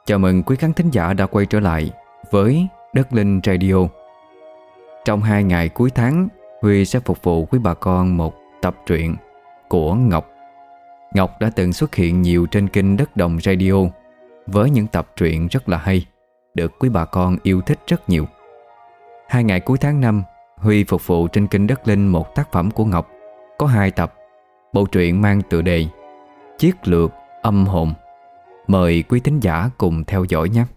Chào mừng quý khán thính giả đã quay trở lại với Đất Linh Radio. Trong 2 ngày cuối tháng, Huy sẽ phục vụ quý bà con một tập truyện của Ngọc. Ngọc đã từng xuất hiện nhiều trên kênh Đất Đồng Radio với những tập truyện rất là hay, được quý bà con yêu thích rất nhiều. 2 ngày cuối tháng 5, Huy phục vụ trên kênh Đất Linh một tác phẩm của Ngọc có 2 tập. Bộ truyện mang tựa đề Chiếc lược âm hồn. Mời quý thính giả cùng theo dõi nhé.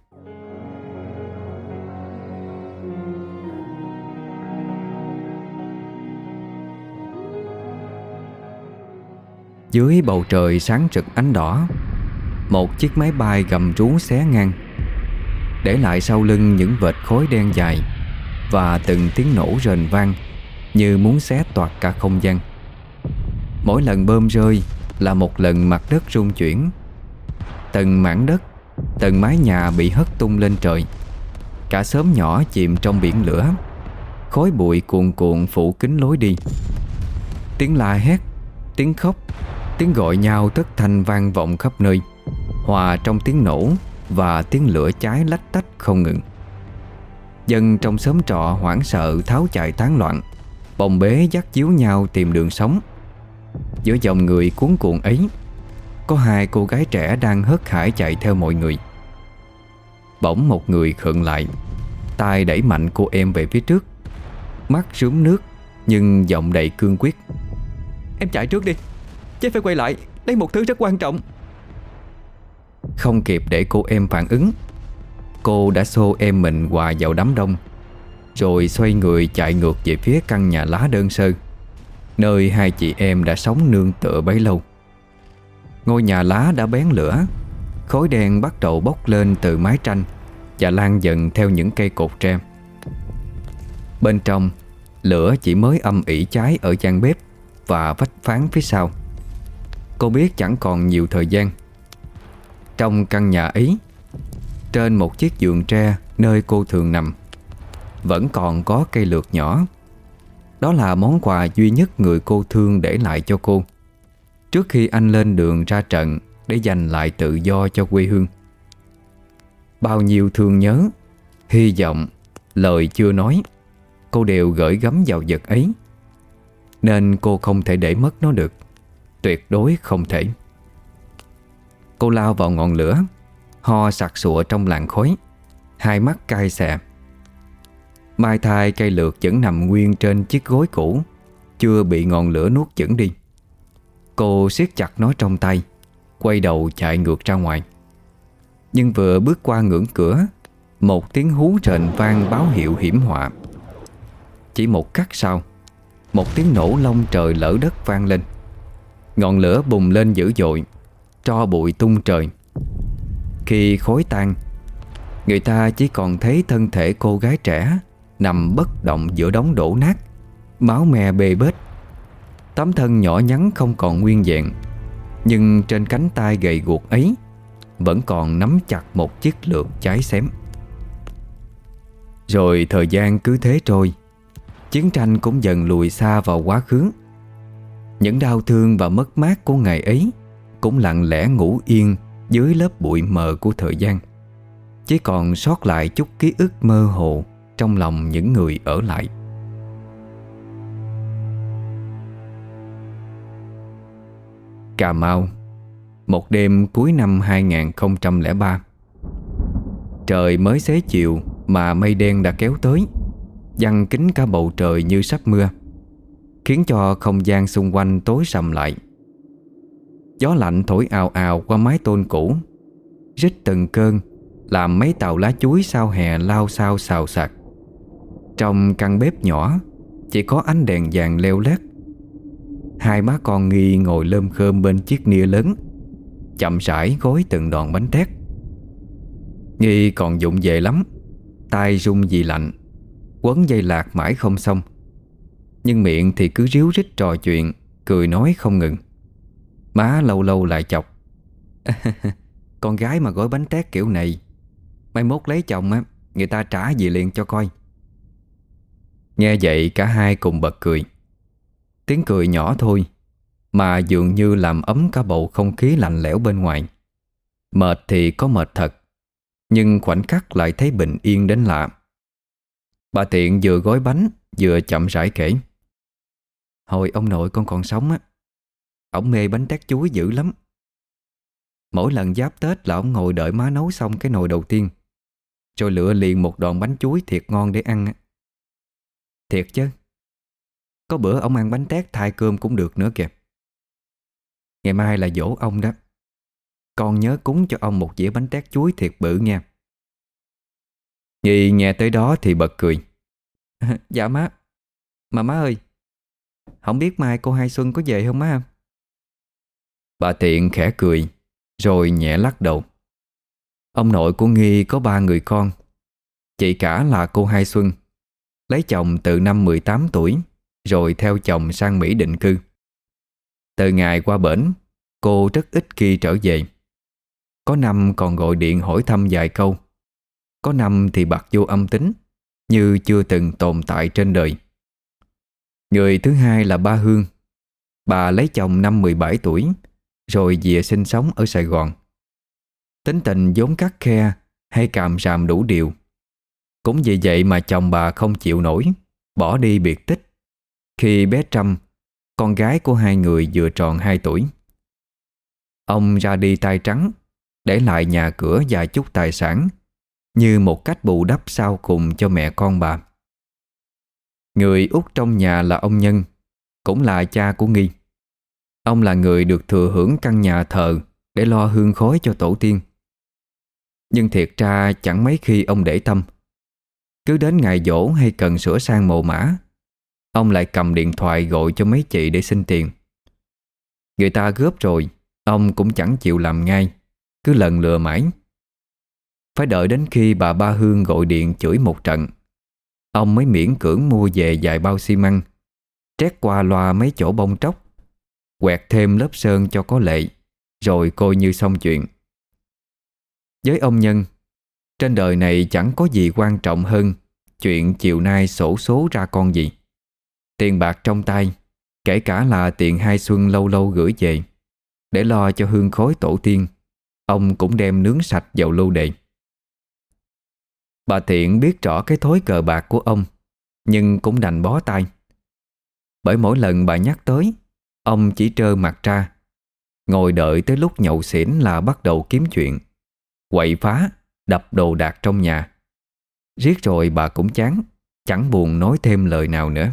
Dưới bầu trời sáng rực ánh đỏ, một chiếc máy bay gầm rú xé ngang, để lại sau lưng những vệt khói đen dài và từng tiếng nổ rền vang như muốn xé toạc cả không gian. Mỗi lần bom rơi là một lần mặt đất rung chuyển. Từng mảng đất, từng mái nhà bị hất tung lên trời. Cả xóm nhỏ chìm trong biển lửa. Khói bụi cuồn cuộn phủ kín lối đi. Tiếng la hét, tiếng khóc, tiếng gọi nhau thất thanh vang vọng khắp nơi, hòa trong tiếng nổ và tiếng lửa cháy lách tách không ngừng. Dân trong xóm trọ hoảng sợ tháo chạy tán loạn, bồng bế dắt díu nhau tìm đường sống. Giữa dòng người cuốn cuộn ấy, có 2 cô gái trẻ đang hớt hải chạy theo mọi người. Bỗng một người khựng lại, tay đẩy mạnh cô em về phía trước, mắt rướm nước nhưng giọng đầy cương quyết: "Em chạy trước đi, chứ phải quay lại lấy một thứ rất quan trọng." Không kịp để cô em phản ứng, cô đã xô em mình hòa vào đám đông, rồi xoay người chạy ngược về phía căn nhà lá đơn sơ, nơi 2 chị em đã sống nương tựa bấy lâu. Ngôi nhà lá đã bén lửa. Khói đen bắt đầu bốc lên từ mái tranh và lan dần theo những cây cột tre. Bên trong, lửa chỉ mới âm ỉ cháy ở gian bếp và vách phán phía sau. Cô biết chẳng còn nhiều thời gian. Trong căn nhà ấy, trên một chiếc giường tre nơi cô thường nằm, vẫn còn có cây lược nhỏ. Đó là món quà duy nhất người cô thương để lại cho cô, trước khi anh lên đường ra trận để giành lại tự do cho quê hương. Bao nhiêu thương nhớ, hy vọng, lời chưa nói, cô đều gửi gắm vào vật ấy. Nên cô không thể để mất nó được, tuyệt đối không thể. Cô lao vào ngọn lửa, ho sặc sụa trong làn khói, 2 mắt cay xè. Mai thai cây lược vẫn nằm nguyên trên chiếc gối cũ, chưa bị ngọn lửa nuốt chửng đi. Cô siết chặt nó trong tay, quay đầu chạy ngược ra ngoài. Nhưng vừa bước qua ngưỡng cửa, một tiếng hú rền vang báo hiệu hiểm họa. Chỉ một khắc sau, một tiếng nổ long trời lở đất vang lên. Ngọn lửa bùng lên dữ dội, tro bụi tung trời. Khi khói tan, người ta chỉ còn thấy thân thể cô gái trẻ nằm bất động giữa đống đổ nát, máu me bê bết. Tấm thân nhỏ nhắn không còn nguyên vẹn, nhưng trên cánh tay gầy guộc ấy vẫn còn nắm chặt một chiếc lược cháy xém. Rồi thời gian cứ thế trôi. Chiến tranh cũng dần lùi xa vào quá khứ. Những đau thương và mất mát của ngày ấy cũng lặng lẽ ngủ yên dưới lớp bụi mờ của thời gian. Chỉ còn sót lại chút ký ức mơ hồ trong lòng những người ở lại. Cà Mau, một đêm cuối năm 2003. Trời mới xế chiều mà mây đen đã kéo tới, giăng kín cả bầu trời như sắp mưa, khiến cho không gian xung quanh tối sầm lại. Gió lạnh thổi ào ào qua mái tôn cũ, rít từng cơn, làm mấy tàu lá chuối sau hè lao xao xào xạc. Trong căn bếp nhỏ chỉ có ánh đèn vàng leo lét. 2 má con Nghi ngồi lơm khơm bên chiếc nĩa lớn, chậm rãi gói từng đòn bánh tét. Nghi còn vụng về lắm, tay run vì lạnh, quấn dây lạc mãi không xong. Nhưng miệng thì cứ ríu rít trò chuyện, cười nói không ngừng. Má lâu lâu lại chọc: "Con gái mà gói bánh tét kiểu này, mai mốt lấy chồng á, người ta trả gì liền cho coi." Nghe vậy cả hai cùng bật cười. Tiếng cười nhỏ thôi mà dường như làm ấm cả bầu không khí lạnh lẽo bên ngoài. Mệt thì có mệt thật, nhưng khoảnh khắc lại thấy bình yên đến lạ. Bà Tiện vừa gói bánh vừa chậm rãi kể: Hồi ông nội con còn sống á, ổng mê bánh tét chuối dữ lắm. Mỗi lần giáp Tết là ổng ngồi đợi má nấu xong cái nồi đầu tiên, rồi lựa liền một đòn bánh chuối thiệt ngon để ăn á. Thiệt chứ, có bữa ông ăn bánh tét thay cơm cũng được nữa kìa. Ngày mai là giỗ ông đó, con nhớ cúng cho ông một dĩa bánh tét chuối thiệt bự nha. Nhi nghe tới đó thì bật cười. Dạ má. Mà má ơi, không biết mai cô Hai Xuân có về không má? Bà Tiện khẽ cười rồi nhẹ lắc đầu. Ông nội của Nghi có 3 người con. Chị cả là cô Hai Xuân, lấy chồng từ năm 18 tuổi rồi theo chồng sang Mỹ định cư. Từ ngày qua bển, cô rất ít khi trở về. Có năm còn gọi điện hỏi thăm vài câu, có năm thì bặt vô âm tính, như chưa từng tồn tại trên đời. Người thứ hai là ba Hương. Bà lấy chồng năm 17 tuổi rồi về sinh sống ở Sài Gòn. Tính tình vốn khắt khe hay càm ràm đủ điều. Cũng vì vậy mà chồng bà không chịu nổi, bỏ đi biệt tích khi bé Trâm, con gái của hai người vừa tròn 2 tuổi. Ông ra đi tay trắng, để lại nhà cửa và chút tài sản như một cách bù đắp sau cùng cho mẹ con bà. Người út trong nhà là ông Nhân, cũng là cha của Nghi. Ông là người được thừa hưởng căn nhà thờ để lo hương khói cho tổ tiên. Nhưng thiệt ra chẳng mấy khi ông để tâm. Cứ đến ngày giỗ hay cần sửa sang mồ mả, ông lại cầm điện thoại gọi cho mấy chị để xin tiền. Người ta góp rồi, ông cũng chẳng chịu làm ngay, cứ lần lừa mãi. Phải đợi đến khi bà Ba Hương gọi điện chửi một trận, ông mới miễn cưỡng mua về vài bao xi măng, trét qua loa mấy chỗ bong tróc, quẹt thêm lớp sơn cho có lệ, rồi coi như xong chuyện. Với ông Nhân, trên đời này chẳng có gì quan trọng hơn chuyện chiều nay xổ số ra con gì. Tiền bạc trong tay, kể cả là tiền Hai Xuân lâu lâu gửi về để lo cho hương khói tổ tiên, ông cũng đem nướng sạch vào lưu đề. Bà Thiện biết rõ cái thói cờ bạc của ông, nhưng cũng đành bó tay. Bởi mỗi lần bà nhắc tới, ông chỉ trơ mặt ra, ngồi đợi tới lúc nhậu xỉn là bắt đầu kiếm chuyện, quậy phá, đập đồ đạc trong nhà. Riết rồi bà cũng chán, chẳng buồn nói thêm lời nào nữa.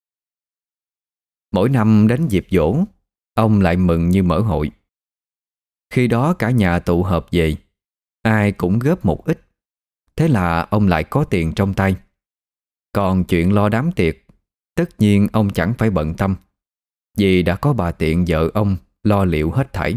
Mỗi năm đến dịp giỗ, ông lại mừng như mở hội. Khi đó cả nhà tụ họp về, ai cũng góp một ít. Thế là ông lại có tiền trong tay. Còn chuyện lo đám tiệc, tất nhiên ông chẳng phải bận tâm, vì đã có bà Tiện vợ ông lo liệu hết thảy.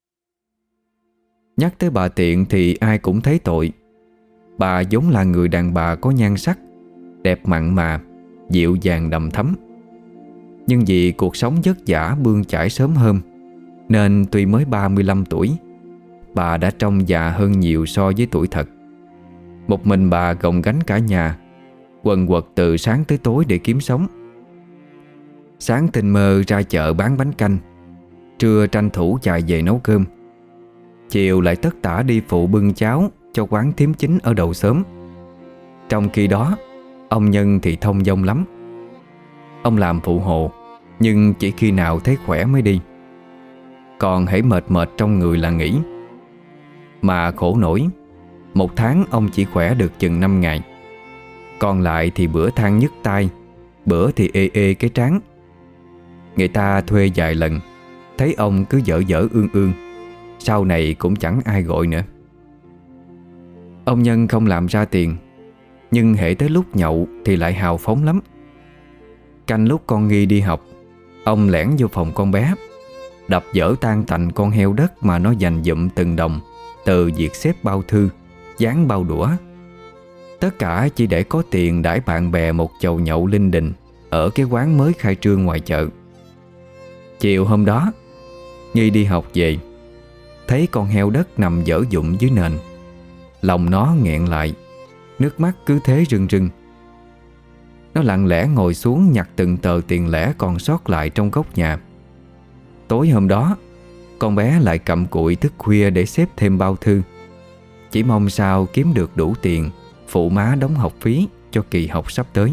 Nhắc tới bà Tiện thì ai cũng thấy tội. Bà vốn là người đàn bà có nhan sắc, đẹp mặn mà, dịu dàng đầm thắm. Nhưng vì cuộc sống vất vả bươn chải sớm hôm, nên tuy mới 35 tuổi, bà đã trông già hơn nhiều so với tuổi thật. Một mình bà gồng gánh cả nhà, quần quật từ sáng tới tối để kiếm sống. Sáng tinh mơ ra chợ bán bánh canh, trưa tranh thủ chạy về nấu cơm, chiều lại tất tả đi phụ bưng cháo cho quán thím chính ở đầu xóm. Trong khi đó, ông Nhân thì thông dong lắm. Ông làm phụ hồ, nhưng chỉ khi nào thấy khỏe mới đi. Còn hễ mệt mệt trong người là nghỉ. Mà khổ nổi, một tháng ông chỉ khỏe được chừng 5 ngày. Còn lại thì bữa than nhức tai, bữa thì ê ê cái trán. Người ta thuê vài lần, thấy ông cứ dở dở ương ương, sau này cũng chẳng ai gọi nữa. Ông Nhân không làm ra tiền, nhưng hễ tới lúc nhậu thì lại hào phóng lắm. Canh lúc con Nghi đi học, ông lẻn vô phòng con bé, đập dở tan tành con heo đất mà nó dành dụm từng đồng, từ việc xếp bao thư, dán bao đũa. Tất cả chỉ để có tiền đãi bạn bè một chầu nhậu linh đình ở cái quán mới khai trương ngoài chợ. Chiều hôm đó, Nghi đi học về, thấy con heo đất nằm dở dụng dưới nền. Lòng nó nghẹn lại, nước mắt cứ thế rưng rưng. Nó lặng lẽ ngồi xuống nhặt từng tờ tiền lẻ còn sót lại trong góc nhà. Tối hôm đó, con bé lại cặm cụi thức khuya để xếp thêm bao thư. chỉ mong sao kiếm được đủ tiền phụ má đóng học phí cho kỳ học sắp tới.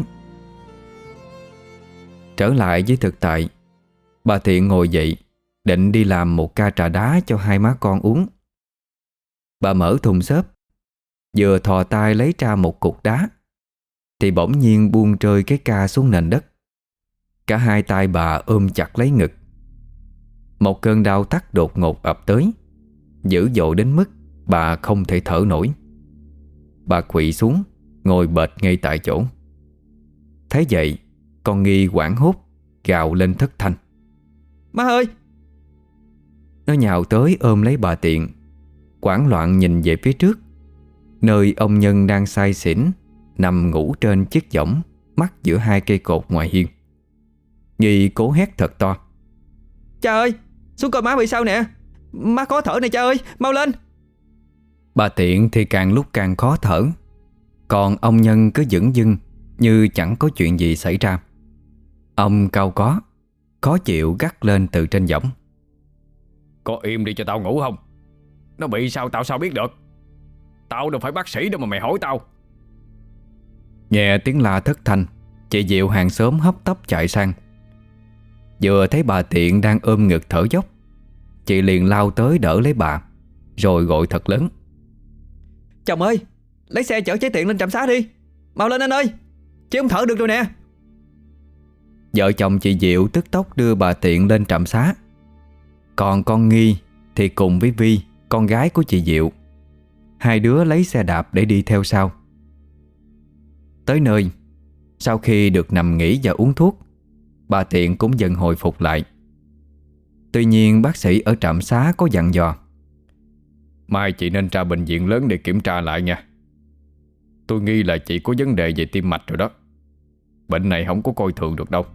Trở lại với thực tại, bà Thiện ngồi dậy định đi làm một ca trà đá cho hai má con uống. Bà mở thùng xốp, vừa thò tay lấy ra một cục đá thì bỗng nhiên buông rơi cái ca xuống nền đất. Cả hai tay bà ôm chặt lấy ngực. Một cơn đau thắt đột ngột ập tới, dữ dội đến mức bà không thể thở nổi. Bà quỵ xuống, ngồi bệt ngay tại chỗ. Thấy vậy, con Nghi hoảng hốt gào lên thất thanh: "Má ơi!" Nó nhào tới ôm lấy bà Tiện, hoảng loạn nhìn về phía trước, nơi ông Nhân đang say xỉn nằm ngủ trên chiếc võng mắc giữa hai cây cột ngoài hiên. Nghi cố hét thật to: "Cha ơi, xuống coi má bị sao nè. Má khó thở nè cha ơi, mau lên." Bà Tiện thì càng lúc càng khó thở, còn ông Nhân cứ dửng dưng như chẳng có chuyện gì xảy ra. Ông cau có, khó chịu gắt lên từ trên võng: "Có im đi cho tao ngủ không? Nó bị sao tao sao biết được? Tao đâu phải bác sĩ đâu mà mày hỏi tao." Nghe tiếng la thất thanh, chị Diệu hàng xóm hấp tấp chạy sang. Vừa thấy bà Tiện đang ôm ngực thở dốc, chị liền lao tới đỡ lấy bà, rồi gọi thật lớn: "Chồng ơi, lấy xe chở cháu Tiện lên trạm xá đi. Mau lên anh ơi, chứ không thở được rồi nè." Vợ chồng chị Diệu tức tốc đưa bà Tiện lên trạm xá. Còn con Nghi thì cùng với Vi, con gái của chị Diệu, hai đứa lấy xe đạp để đi theo sau. Tới nơi, sau khi được nằm nghỉ và uống thuốc, bà Tiện cũng dần hồi phục lại. Tuy nhiên bác sĩ ở trạm xá có dặn dò: "Mai chị nên ra bệnh viện lớn để kiểm tra lại nha. Tôi nghi là chị có vấn đề về tim mạch rồi đó. Bệnh này không có coi thường được đâu."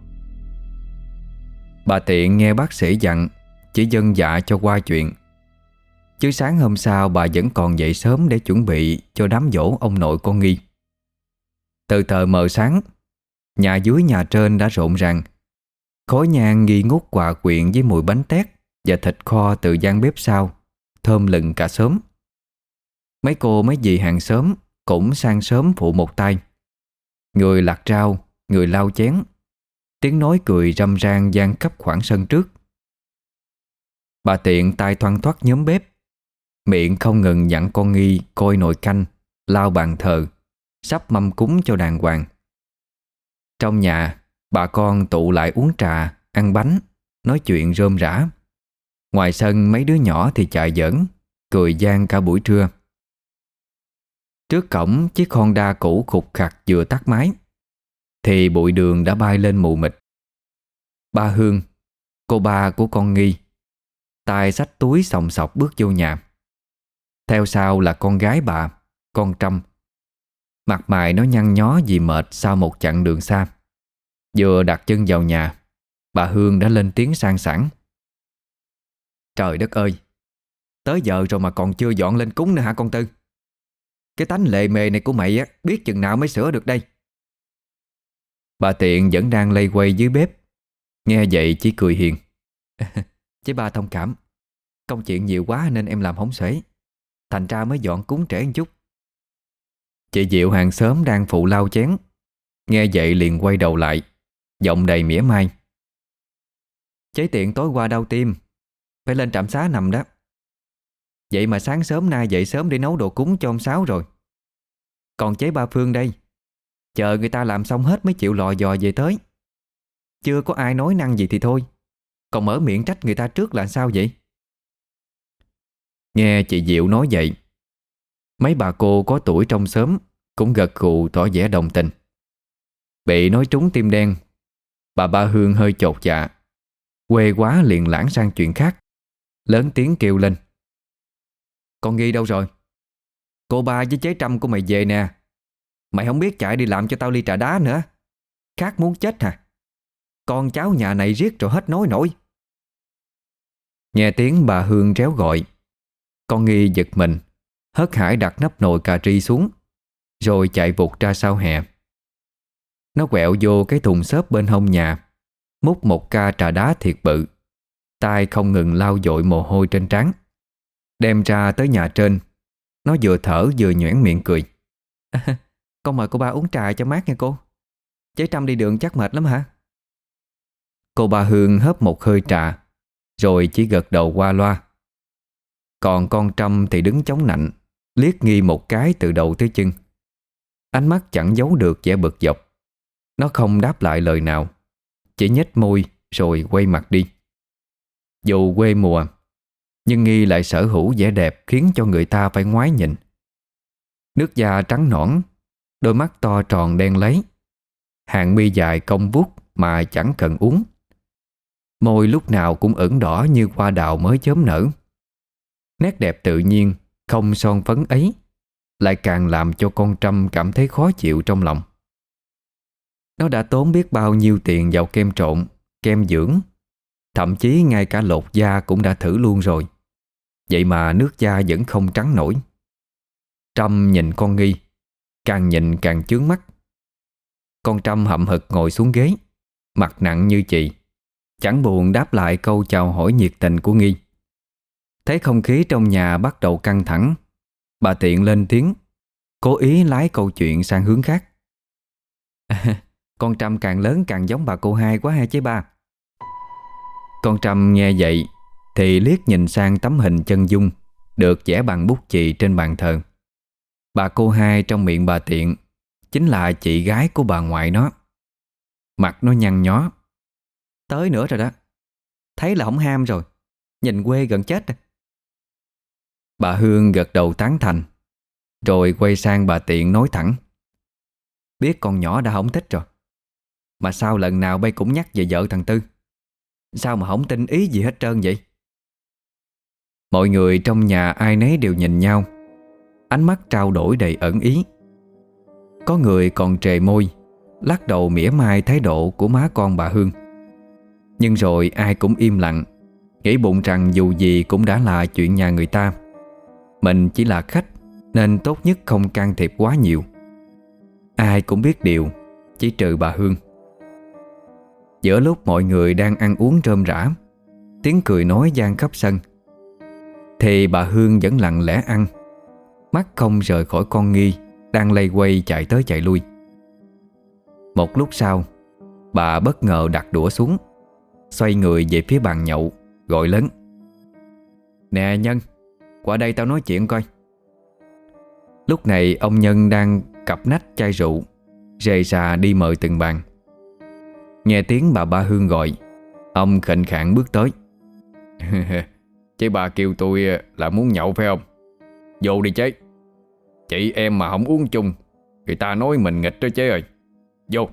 Bà Tiện nghe bác sĩ dặn, chỉ vâng dạ cho qua chuyện. Chứ sáng hôm sau bà vẫn còn dậy sớm để chuẩn bị cho đám giỗ ông nội con Nghi. Từ tờ mờ sáng, nhà dưới nhà trên đã rộn ràng. Khói nhang nghi ngút hòa quyện với mùi bánh tét và thịt kho từ gian bếp sau, thơm lừng cả xóm. Mấy cô mấy dì hàng xóm cũng sang sớm phụ một tay. Người lặt rau, người lau chén, tiếng nói cười râm ran vang khắp khoảng sân trước. Bà Tiện tay thoăn thoắt nhóm bếp, miệng không ngừng dặn con Nghi coi nồi canh, lau bàn thờ, sắp mâm cúng cho đàng hoàng. Trong nhà, bà con tụ lại uống trà, ăn bánh, nói chuyện rôm rả. Ngoài sân mấy đứa nhỏ thì chạy giỡn, cười gian cả buổi trưa. Trước cổng chiếc Honda cũ khục khặc vừa tắt máy thì bụi đường đã bay lên mù mịt. Ba Hương, cô ba của con Nghi, tay xách túi xòng xọc bước vô nhà. Theo sau là con gái bà, con Trâm. Mặt mày nó nhăn nhó vì mệt sau một chặng đường xa. Vừa đặt chân vào nhà, bà Hương đã lên tiếng sang sảng: "Trời đất ơi, tới giờ rồi mà còn chưa dọn lên cúng nữa hả con Tư? Cái tánh lề mề này của mày á, biết chừng nào mới sửa được đây?" Bà Tiện vẫn đang lây quay dưới bếp, nghe vậy chỉ cười hiền: "Chứ ba thông cảm, công chuyện nhiều quá nên em làm hổng xuể, thành ra mới dọn cúng trễ một chút." Chị Diệu hàng xóm đang phụ lau chén, nghe vậy liền quay đầu lại, giọng đầy mỉa mai: "Chế Tiện tối qua đau tim, phải lên trạm xá nằm đó. Vậy mà sáng sớm nay dậy sớm để nấu đồ cúng cho ông Sáu rồi. Còn chế ba Phương đây, chờ người ta làm xong hết mới chịu lò dò về tới. Chưa có ai nói năng gì thì thôi, còn mở miệng trách người ta trước là sao vậy?" Nghe chị Diệu nói vậy, mấy bà cô có tuổi trong xóm cũng gật gù tỏ vẻ đồng tình. Bị nói trúng tim đen, bà Ba Hương hơi chột dạ, quê quá liền lảng sang chuyện khác, lớn tiếng kêu lên: "Con Nghi đâu rồi? Cô ba với chế Trâm của mày về nè. Mày không biết chạy đi làm cho tao ly trà đá nữa, khát muốn chết hả? Con cháu nhà này riết rồi hết nói nổi." Nghe tiếng bà Hương réo gọi, con Nghi giật mình, hớt hải đặt nắp nồi cà ri xuống, rồi chạy vụt ra sau hè. Nó quẹo vô cái thùng xốp bên hông nhà, múc một ca trà đá thiệt bự, tay không ngừng lau dội mồ hôi trên trán, đem ra tới nhà trên, Nó vừa thở vừa nhoẻn miệng cười. Con mời cô ba uống trà cho mát nha cô. Chế Trâm đi đường chắc mệt lắm hả? Cô ba Hương hớp một hơi trà, rồi chỉ gật đầu qua loa. Còn con Trâm thì đứng chống nạnh, liếc Nghi một cái từ đầu tới chân. Ánh mắt chẳng giấu được vẻ bực dọc. Nó không đáp lại lời nào, chỉ nhếch môi rồi quay mặt đi. Dù quê mùa, nhưng Nghi lại sở hữu vẻ đẹp khiến cho người ta phải ngoái nhìn. Nước da trắng nõn, đôi mắt to tròn đen láy, hàng mi dài cong vút mà chẳng cần uốn. Môi lúc nào cũng ửng đỏ như hoa đào mới chớm nở. Nét đẹp tự nhiên, không son phấn ấy lại càng làm cho con Trâm cảm thấy khó chịu trong lòng. Nó đã tốn biết bao nhiêu tiền vào kem trộn, kem dưỡng, thậm chí ngay cả lột da cũng đã thử luôn rồi. Vậy mà nước da vẫn không trắng nổi. Trâm nhìn con Nghi, càng nhìn càng chướng mắt. Con Trâm hậm hực ngồi xuống ghế, mặt nặng như chì, chẳng buồn đáp lại câu chào hỏi nhiệt tình của Nghi. Thấy không khí trong nhà bắt đầu căng thẳng, bà Tiện lên tiếng, cố ý lái câu chuyện sang hướng khác. Con Trâm càng lớn càng giống bà cô hai quá ha chứ ba. Con Trâm nghe vậy thì liếc nhìn sang tấm hình chân dung được vẽ bằng bút chì trên bàn thờ. Bà cô hai trong miệng bà Tiện chính là chị gái của bà ngoại nó. Mặt nó nhăn nhó. Tới nữa rồi đó. Thấy là không ham rồi. Nhìn quê gần chết rồi. Bà Hương gật đầu tán thành, rồi quay sang bà Tiện nói thẳng. Biết con nhỏ đã không thích rồi, mà sao lần nào bay cũng nhắc về vợ thằng Tư? Sao mà không tin ý gì hết trơn vậy? Mọi người trong nhà ai nấy đều nhìn nhau, ánh mắt trao đổi đầy ẩn ý. Có người còn trề môi, lắc đầu mỉa mai thái độ của má con bà Hương. Nhưng rồi ai cũng im lặng, nghĩ bụng rằng dù gì cũng đã là chuyện nhà người ta. Mình chỉ là khách nên tốt nhất không can thiệp quá nhiều. Ai cũng biết điều, chỉ trừ bà Hương. Giữa lúc mọi người đang ăn uống rôm rả, tiếng cười nói vang khắp sân, thì bà Hương vẫn lặng lẽ ăn, mắt không rời khỏi con Nghi đang lây quay chạy tới chạy lui. Một lúc sau, bà bất ngờ đặt đũa xuống, xoay người về phía bàn nhậu, gọi lớn. Nè Nhân, qua đây tao nói chuyện coi. Lúc này ông Nhân đang cặp nách chai rượu, rề rà đi mời từng bàn. Nghe tiếng bà Ba Hương gọi, ông khệnh khạng bước tới. Chứ bà kêu tôi là muốn nhậu phải không? Vô đi chế. Chị em mà không uống chung, người ta nói mình nghịch đó chế ơi. Vô.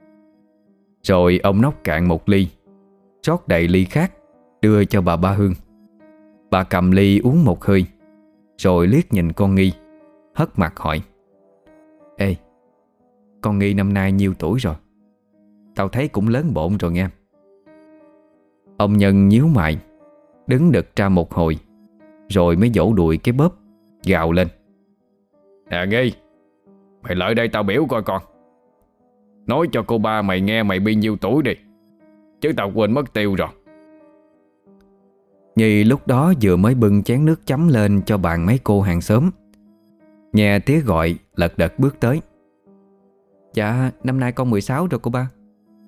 Rồi ông nốc cạn một ly, rót đầy ly khác, đưa cho bà Ba Hương. Bà cầm ly uống một hơi, rồi liếc nhìn con Nghi, hất mặt hỏi. Ê, con Nghi năm nay nhiêu tuổi rồi? Tao thấy cũng lớn bộn rồi nghe. Ông Nhân nhíu mày, đứng đực ra một hồi, rồi mới vỗ đùi cái bóp, gào lên. Nè Nghi, mày lại đây tao biểu coi con. Nói cho cô ba mày nghe mày bao nhiêu tuổi đi, chứ tao quên mất tiêu rồi. Nghi lúc đó vừa mới bưng chén nước chấm lên cho bàn mấy cô hàng xóm. Nghe tiếng gọi lật đật bước tới. Dạ, năm nay con 16 rồi cô ba.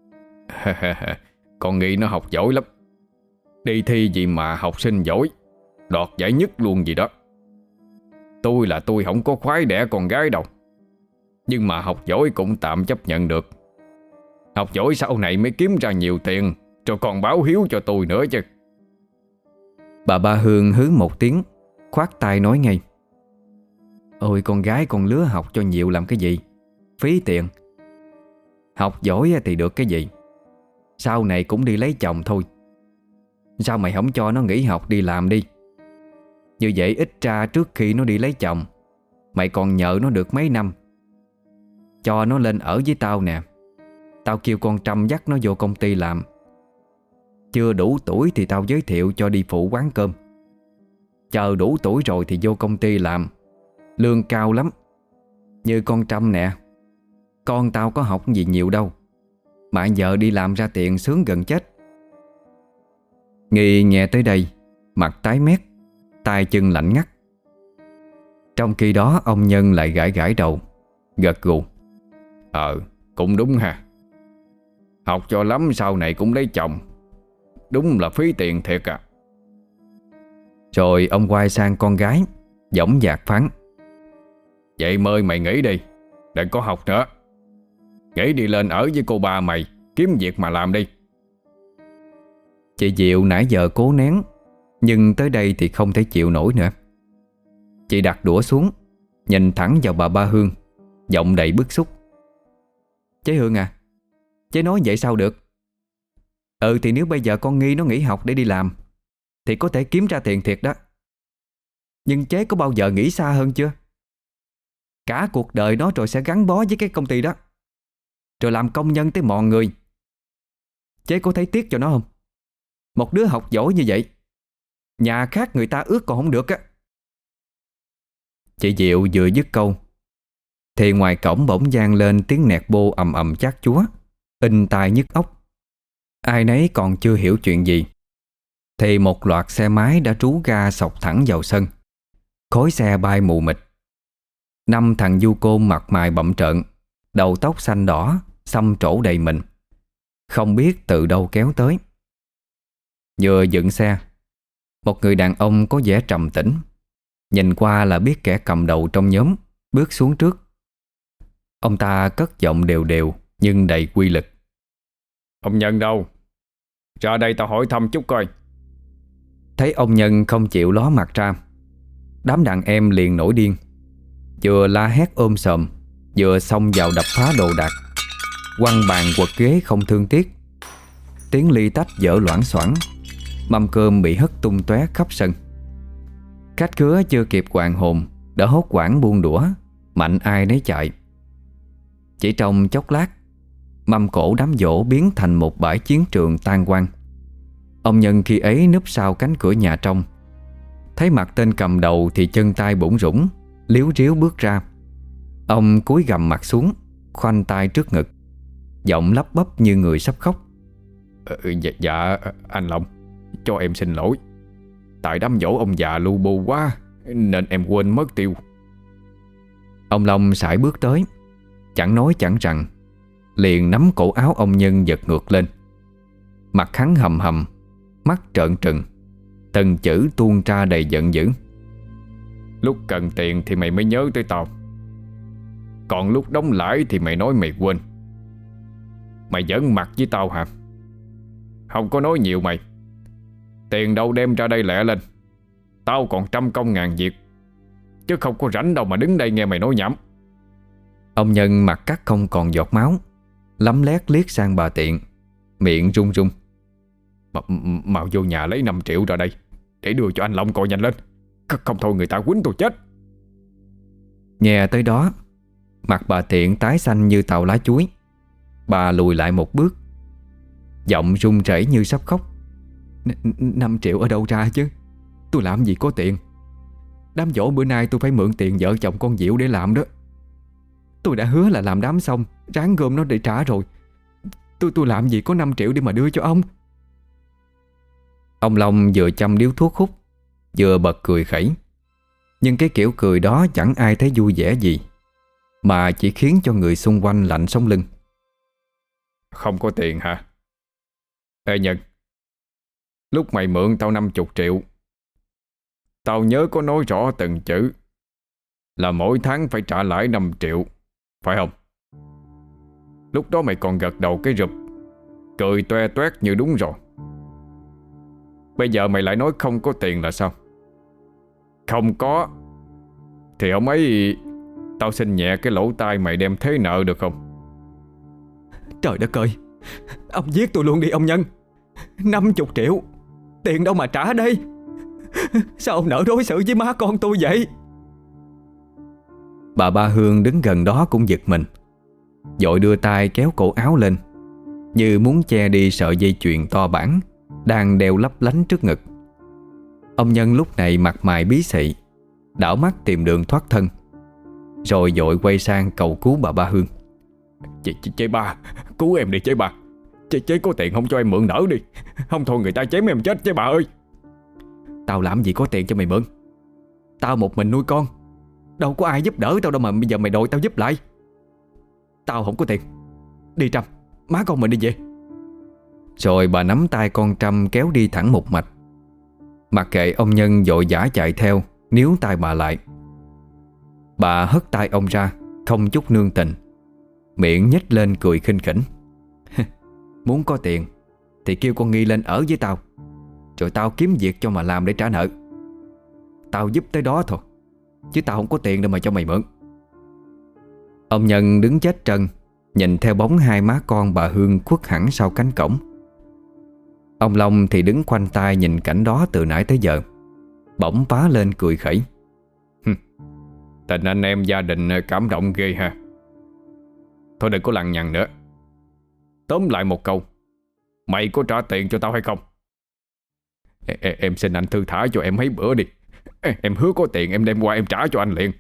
Con Nghi nó học giỏi lắm. Đi thi gì mà học sinh giỏi, đoạt giải nhất luôn gì đó. Tôi là tôi không có khoái đẻ con gái đâu, nhưng mà học giỏi cũng tạm chấp nhận được. Học giỏi sau này mới kiếm ra nhiều tiền, rồi còn báo hiếu cho tôi nữa chứ. Bà Ba Hương hứ một tiếng, khoát tay nói ngay. Ôi con gái con lứa học cho nhiều làm cái gì, phí tiền. Học giỏi thì được cái gì, sau này cũng đi lấy chồng thôi. Sao mày không cho nó nghỉ học đi làm đi? Như vậy ít ra trước khi nó đi lấy chồng, mày còn nhờ nó được mấy năm. Cho nó lên ở với tao nè. Tao kêu con Trâm dắt nó vô công ty làm. Chưa đủ tuổi thì tao giới thiệu cho đi phụ quán cơm. Chờ đủ tuổi rồi thì vô công ty làm, lương cao lắm. Như con Trâm nè, con tao có học gì nhiều đâu, mà giờ đi làm ra tiền sướng gần chết. Nghi nghe tới đây, mặt tái mét, tay chân lạnh ngắt. Trong khi đó ông Nhân lại gãi gãi đầu, gật gù. Cũng đúng ha. Học cho lắm sau này cũng lấy chồng, đúng là phí tiền thiệt à. Rồi ông quay sang con gái, dõng dạc phán: Vậy mời mày nghỉ đi, đừng có học nữa. Nghỉ đi lên ở với cô ba mày, kiếm việc mà làm đi. Chị Diệu nãy giờ cố nén, nhưng tới đây thì không thể chịu nổi nữa. Chị đặt đũa xuống, nhìn thẳng vào bà Ba Hương, giọng đầy bức xúc: Chế Hương à, chế nói vậy sao được? Thì nếu bây giờ con Nghi nó nghỉ học để đi làm thì có thể kiếm ra tiền thiệt đó. Nhưng chế có bao giờ nghĩ xa hơn chưa? Cả cuộc đời nó rồi sẽ gắn bó với cái công ty đó, rồi làm công nhân tới mòn người. Chế có thấy tiếc cho nó không? Một đứa học giỏi như vậy, nhà khác người ta ước còn không được á. Chị Diệu vừa dứt câu thì ngoài cổng bỗng vang lên tiếng nẹt bô ầm ầm chát chúa, inh tai nhức óc. Ai nấy còn chưa hiểu chuyện gì thì một loạt xe máy đã trú ga xộc thẳng vào sân. Khói xe bay mù mịt. 5 thằng du côn mặt mày bặm trợn, đầu tóc xanh đỏ, xăm trổ đầy mình, không biết từ đâu kéo tới. Vừa dựng xe, một người đàn ông có vẻ trầm tĩnh, nhìn qua là biết kẻ cầm đầu trong nhóm, bước xuống trước. Ông ta cất giọng đều đều nhưng đầy quy lực: Ông Nhân đâu? Ra đây tao hỏi thăm chút coi. Thấy ông Nhân không chịu ló mặt ra, đám đàn em liền nổi điên, vừa la hét ôm sòm, vừa xông vào đập phá đồ đạc, quăng bàn quật ghế không thương tiếc. Tiếng ly tách vỡ loảng xoảng, mâm cơm bị hất tung tóe khắp sân. Khách khứa chưa kịp hoàn hồn đã hốt hoảng buông đũa, mạnh ai nấy chạy. Chỉ trong chốc lát, mâm cỗ đám giỗ biến thành một bãi chiến trường tan hoang. Ông Nhân khi ấy núp sau cánh cửa nhà trong, thấy mặt tên cầm đầu thì chân tay bủn rủn, líu ríu bước ra. Ông cúi gằm mặt xuống, khoanh tay trước ngực, giọng lắp bắp như người sắp khóc: Dạ anh Long, cho em xin lỗi. Tại đám dỗ ông già lu bu quá nên em quên mất tiêu. Ông Long sải bước tới, chẳng nói chẳng rằng, liền nắm cổ áo ông Nhân giật ngược lên. Mặt hắn hầm hầm, mắt trợn trừng, từng chữ tuôn ra đầy giận dữ: Lúc cần tiền thì mày mới nhớ tới tao, còn lúc đóng lãi thì mày nói mày quên. Mày giỡn mặt với tao hả? Không có nói nhiều mày. Tiền đâu đem ra đây lẹ lên, tao còn trăm công ngàn việc, chứ không có rảnh đâu mà đứng đây nghe mày nói nhảm. Ông Nhân mặt cắt không còn giọt máu, lấm lét liếc sang bà Tiện, miệng run run: Mau vô nhà lấy 5 triệu ra đây để đưa cho anh Long coi nhanh lên, không thôi người ta quýnh tôi chết. Nghe tới đó, mặt bà Tiện tái xanh như tàu lá chuối. Bà lùi lại một bước, giọng run rẩy như sắp khóc: 5 triệu ở đâu ra chứ? Tôi làm gì có tiền. Đám giỗ bữa nay tôi phải mượn tiền vợ chồng con Diệu để làm đó. Tôi đã hứa là làm đám xong ráng gom nó để trả rồi. Tôi làm gì có 5 triệu để mà đưa cho ông. Ông Long vừa châm điếu thuốc hút, vừa bật cười khẩy. Nhưng cái kiểu cười đó chẳng ai thấy vui vẻ gì, mà chỉ khiến cho người xung quanh lạnh sống lưng. Không có tiền hả? Ê Nhân, lúc mày mượn tao 50 triệu, tao nhớ có nói rõ từng chữ là mỗi tháng phải trả lãi 5 triệu, phải không? Lúc đó mày còn gật đầu cái rụp, cười toe toét như đúng rồi. Bây giờ mày lại nói không có tiền là sao? Không có thì ông ấy, tao xin nhẹ cái lỗ tai mày đem thế nợ được không? Trời đất ơi, ông giết tôi luôn đi ông Nhân. 50 triệu, tiền đâu mà trả đây? Sao ông nỡ đối xử với má con tôi vậy? Bà Ba Hương đứng gần đó cũng giật mình, vội đưa tay kéo cổ áo lên, như muốn che đi sợi dây chuyền to bản đang đeo lấp lánh trước ngực. Ông Nhân lúc này mặt mày bí xị, đảo mắt tìm đường thoát thân, rồi vội quay sang cầu cứu bà Ba Hương: Chế ba, cứu em đi chế ba. Chế có tiền không cho em mượn đỡ đi, không thôi người ta chém em chết chế bà ơi. Tao làm gì có tiền cho mày mượn. Tao một mình nuôi con, Đâu có ai giúp đỡ tao đâu mà bây giờ mày đòi tao giúp lại. Tao không có tiền. Đi Trâm, má con mình đi về. Rồi bà nắm tay con Trâm kéo đi thẳng một mạch. Mặc kệ ông Nhân vội vã chạy theo, níu tay bà lại. Bà hất tay ông ra, không chút nương tình, miệng nhếch lên cười khinh khỉnh. Muốn có tiền thì kêu con Nghi lên ở với tao, rồi tao kiếm việc cho mà làm để trả nợ. Tao giúp tới đó thôi, chứ tao không có tiền đâu mà cho mày mượn. Ông Nhân đứng chết trân, nhìn theo bóng hai má con bà Hương khuất hẳn sau cánh cổng. Ông Long thì đứng khoanh tay nhìn cảnh đó từ nãy tới giờ, bỗng phá lên cười khẩy. Tình anh em gia đình cảm động ghê ha. Thôi đừng có lằng nhằng nữa. Tóm lại một câu, mày có trả tiền cho tao hay không? Em xin anh thư thả cho em mấy bữa đi. Em hứa có tiền em đem qua em trả cho anh liền.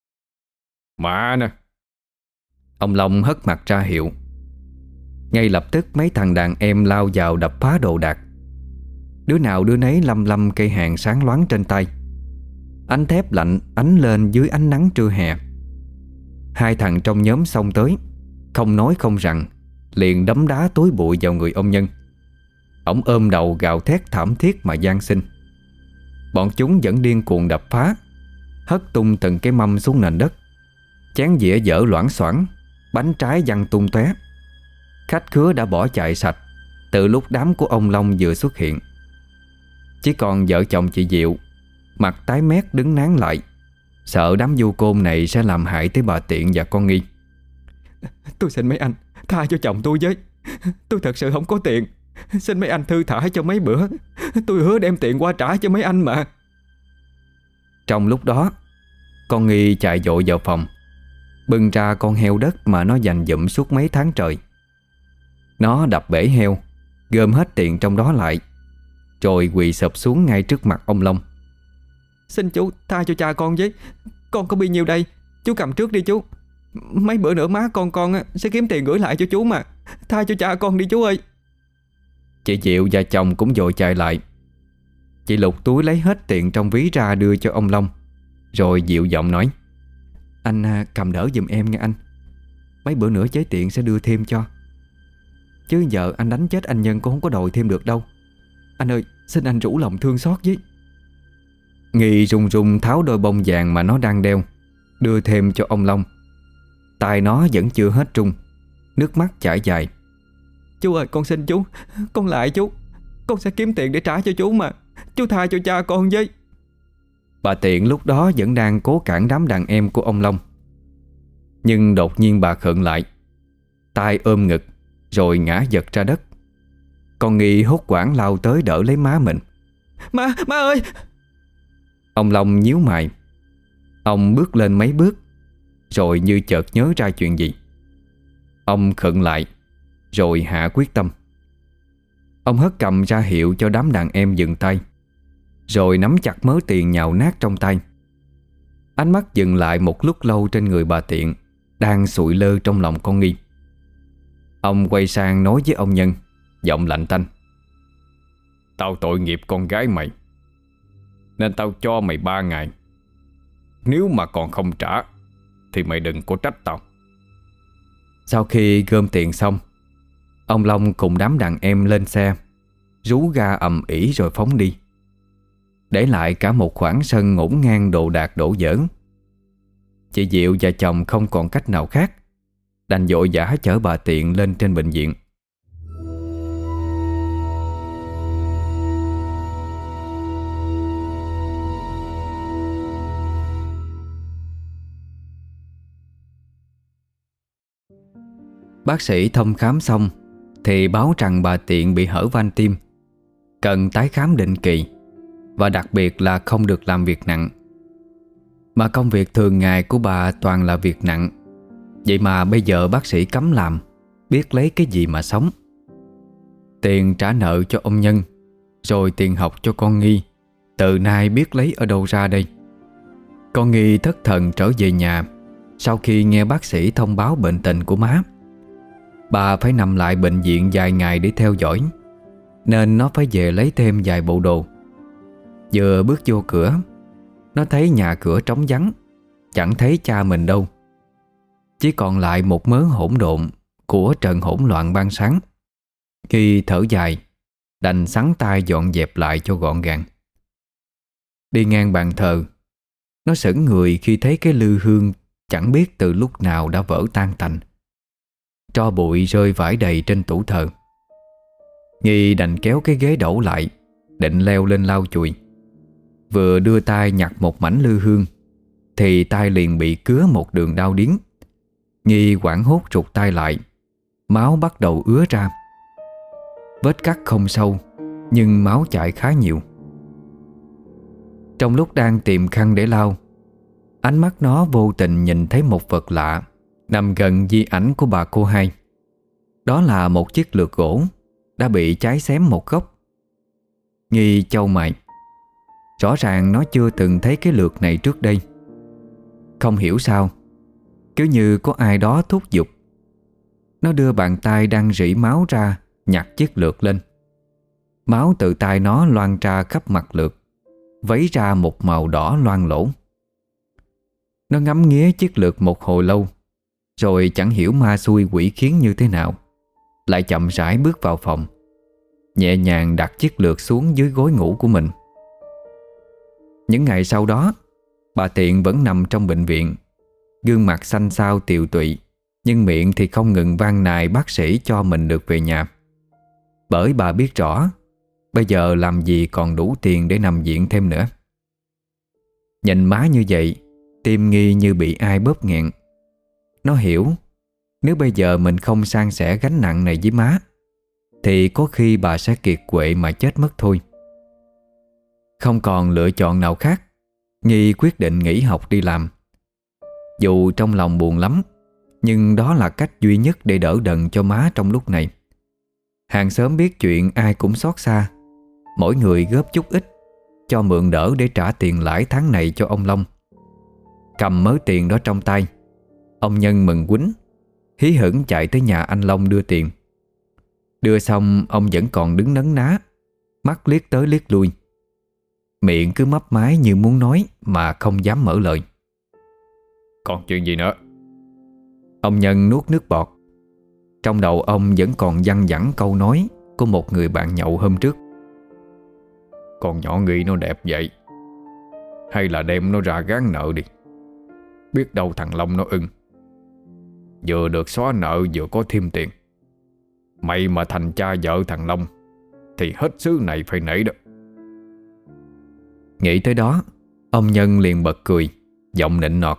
Mà nè. Ông Long hất mặt ra hiệu. Ngay lập tức mấy thằng đàn em lao vào đập phá đồ đạc. Đứa nào đứa nấy lăm lăm cây hàng sáng loáng trên tay. Ánh thép lạnh ánh lên dưới ánh nắng trưa hè. Hai thằng trong nhóm xông tới, không nói không rằng, liền đấm đá túi bụi vào người ông Nhân. Ổng ôm đầu gào thét thảm thiết mà van xin. Bọn chúng vẫn điên cuồng đập phá, hất tung từng cái mâm xuống nền đất. Chén dĩa dở loảng xoảng, bánh trái văng tung tóe. Khách khứa đã bỏ chạy sạch từ lúc đám của ông Long vừa xuất hiện. Chỉ còn vợ chồng chị Diệu, mặt tái mét đứng nán lại, sợ đám du côn này sẽ làm hại tới bà Tiện và con Nghi. Tôi xin mấy anh tha cho chồng tôi với. Tôi thật sự không có tiền. Xin mấy anh thư thả cho mấy bữa. Tôi hứa đem tiền qua trả cho mấy anh mà. Trong lúc đó, con Nghi chạy vội vào phòng, bưng ra con heo đất mà nó dành dụm suốt mấy tháng trời. Nó đập bể heo, gom hết tiền trong đó lại, rồi quỳ sụp xuống ngay trước mặt ông Long. Xin chú tha cho cha con với. Con có bao nhiêu đây, chú cầm trước đi chú. Mấy bữa nữa má con sẽ kiếm tiền gửi lại cho chú mà. Tha cho cha con đi chú ơi. Chị Diệu và chồng cũng vội chạy lại. Chị lục túi lấy hết tiền trong ví ra đưa cho ông Long, rồi dịu giọng nói: Anh cầm đỡ giùm em nghe anh. Mấy bữa nữa chế tiện sẽ đưa thêm cho. Chứ giờ anh đánh chết anh Nhân cũng không có đòi thêm được đâu. Anh ơi, xin anh rủ lòng thương xót với. Nghi run run tháo đôi bông vàng mà nó đang đeo, đưa thêm cho ông Long. Tai nó vẫn chưa hết trung, nước mắt chảy dài. Chú ơi, con xin chú, con lại chú. Con sẽ kiếm tiền để trả cho chú mà. Chú tha cho cha con với. Bà Tiện lúc đó vẫn đang cố cản đám đàn em của ông Long. Nhưng đột nhiên bà khựng lại, tay ôm ngực, rồi ngã giật ra đất. Con Nghi hốt hoảng lao tới đỡ lấy má mình. Má ơi! Ông Long nhíu mày. Ông bước lên mấy bước, rồi như chợt nhớ ra chuyện gì. Ông khựng lại, rồi hạ quyết tâm. Ông hất cầm ra hiệu cho đám đàn em dừng tay, rồi nắm chặt mớ tiền nhào nát trong tay. Ánh mắt dừng lại một lúc lâu trên người bà Tiện đang sụi lơ trong lòng con Nghi. Ông quay sang nói với ông Nhân, giọng lạnh tanh: Tao tội nghiệp con gái mày, nên tao cho mày 3 ngày. Nếu mà còn không trả thì mày đừng có trách tao. Sau khi gom tiền xong, ông Long cùng đám đàn em lên xe, rú ga ầm ĩ rồi phóng đi, để lại cả một khoảng sân ngổn ngang đồ đạc đổ dởn. Chị Diệu và chồng không còn cách nào khác, đành vội vã chở bà Tiện lên trên bệnh viện. Bác sĩ thăm khám xong thì báo rằng bà Tiện bị hở van tim, cần tái khám định kỳ, và đặc biệt là không được làm việc nặng. Mà công việc thường ngày của bà toàn là việc nặng, vậy mà bây giờ bác sĩ cấm làm, biết lấy cái gì mà sống. Tiền trả nợ cho ông Nhân, rồi tiền học cho con Nghi, từ nay biết lấy ở đâu ra đây. Con Nghi thất thần trở về nhà sau khi nghe bác sĩ thông báo bệnh tình của má. Bà phải nằm lại bệnh viện vài ngày để theo dõi, nên nó phải về lấy thêm vài bộ đồ. Vừa bước vô cửa, nó thấy nhà cửa trống vắng, Chẳng thấy cha mình đâu. Chỉ còn lại một mớ hỗn độn của trận hỗn loạn ban sáng. Khi thở dài, đành sắn tay dọn dẹp lại cho gọn gàng. Đi ngang bàn thờ, nó sững người khi thấy cái lư hương chẳng biết từ lúc nào đã vỡ tan tành. Tro bụi rơi vãi đầy trên tủ thờ. Nghi đành kéo cái ghế đẩu lại, định leo lên lau chùi. Vừa đưa tay nhặt một mảnh lư hương thì tay liền bị cứa một đường đau điếng. Nghi hoảng hốt rụt tay lại. Máu bắt đầu ứa ra. Vết cắt không sâu, nhưng máu chảy khá nhiều. Trong lúc đang tìm khăn để lau, ánh mắt nó vô tình nhìn thấy một vật lạ nằm gần di ảnh của bà cô hai. Đó là một chiếc lược gỗ đã bị cháy xém một góc. Nghi chau mày. Rõ ràng nó chưa từng thấy cái lược này trước đây. Không hiểu sao, cứ như có ai đó thúc giục. Nó đưa bàn tay đang rỉ máu ra, nhặt chiếc lược lên. Máu từ tay nó loang ra khắp mặt lược, vấy ra một màu đỏ loang lổ. Nó ngắm nghía chiếc lược một hồi lâu, rồi chẳng hiểu ma xui quỷ khiến như thế nào, lại chậm rãi bước vào phòng, nhẹ nhàng đặt chiếc lược xuống dưới gối ngủ của mình. Những ngày sau đó, bà Tiện vẫn nằm trong bệnh viện, gương mặt xanh xao tiều tụy, nhưng miệng thì không ngừng van nài bác sĩ cho mình được về nhà. Bởi bà biết rõ bây giờ làm gì còn đủ tiền để nằm viện thêm nữa. Nhìn má như vậy, tim Nghi như bị ai bóp nghẹn. Nó hiểu, nếu bây giờ mình không san sẻ gánh nặng này với má thì có khi bà sẽ kiệt quệ mà chết mất thôi. Không còn lựa chọn nào khác, Nghi quyết định nghỉ học đi làm. Dù trong lòng buồn lắm, nhưng đó là cách duy nhất để đỡ đần cho má trong lúc này. Hàng xóm biết chuyện ai cũng xót xa. Mỗi người góp chút ít cho mượn đỡ để trả tiền lãi tháng này cho ông Long. Cầm mớ tiền đó trong tay, ông Nhân mừng quýnh, hí hửng chạy tới nhà anh Long đưa tiền. Đưa xong ông vẫn còn đứng nấn ná, mắt liếc tới liếc lui, miệng cứ mấp máy như muốn nói mà không dám mở lời. Còn chuyện gì nữa? Ông Nhân nuốt nước bọt. Trong đầu ông vẫn còn văng vẳng câu nói của một người bạn nhậu hôm trước. Con nhỏ Nghi nó đẹp vậy, hay là đem nó ra gán nợ đi. Biết đâu thằng Long nó ưng, vừa được xóa nợ vừa có thêm tiền. Mày mà thành cha vợ thằng Long thì hết xứ này phải nể đó. Nghĩ tới đó, ông Nhân liền bật cười, giọng nịnh nọt.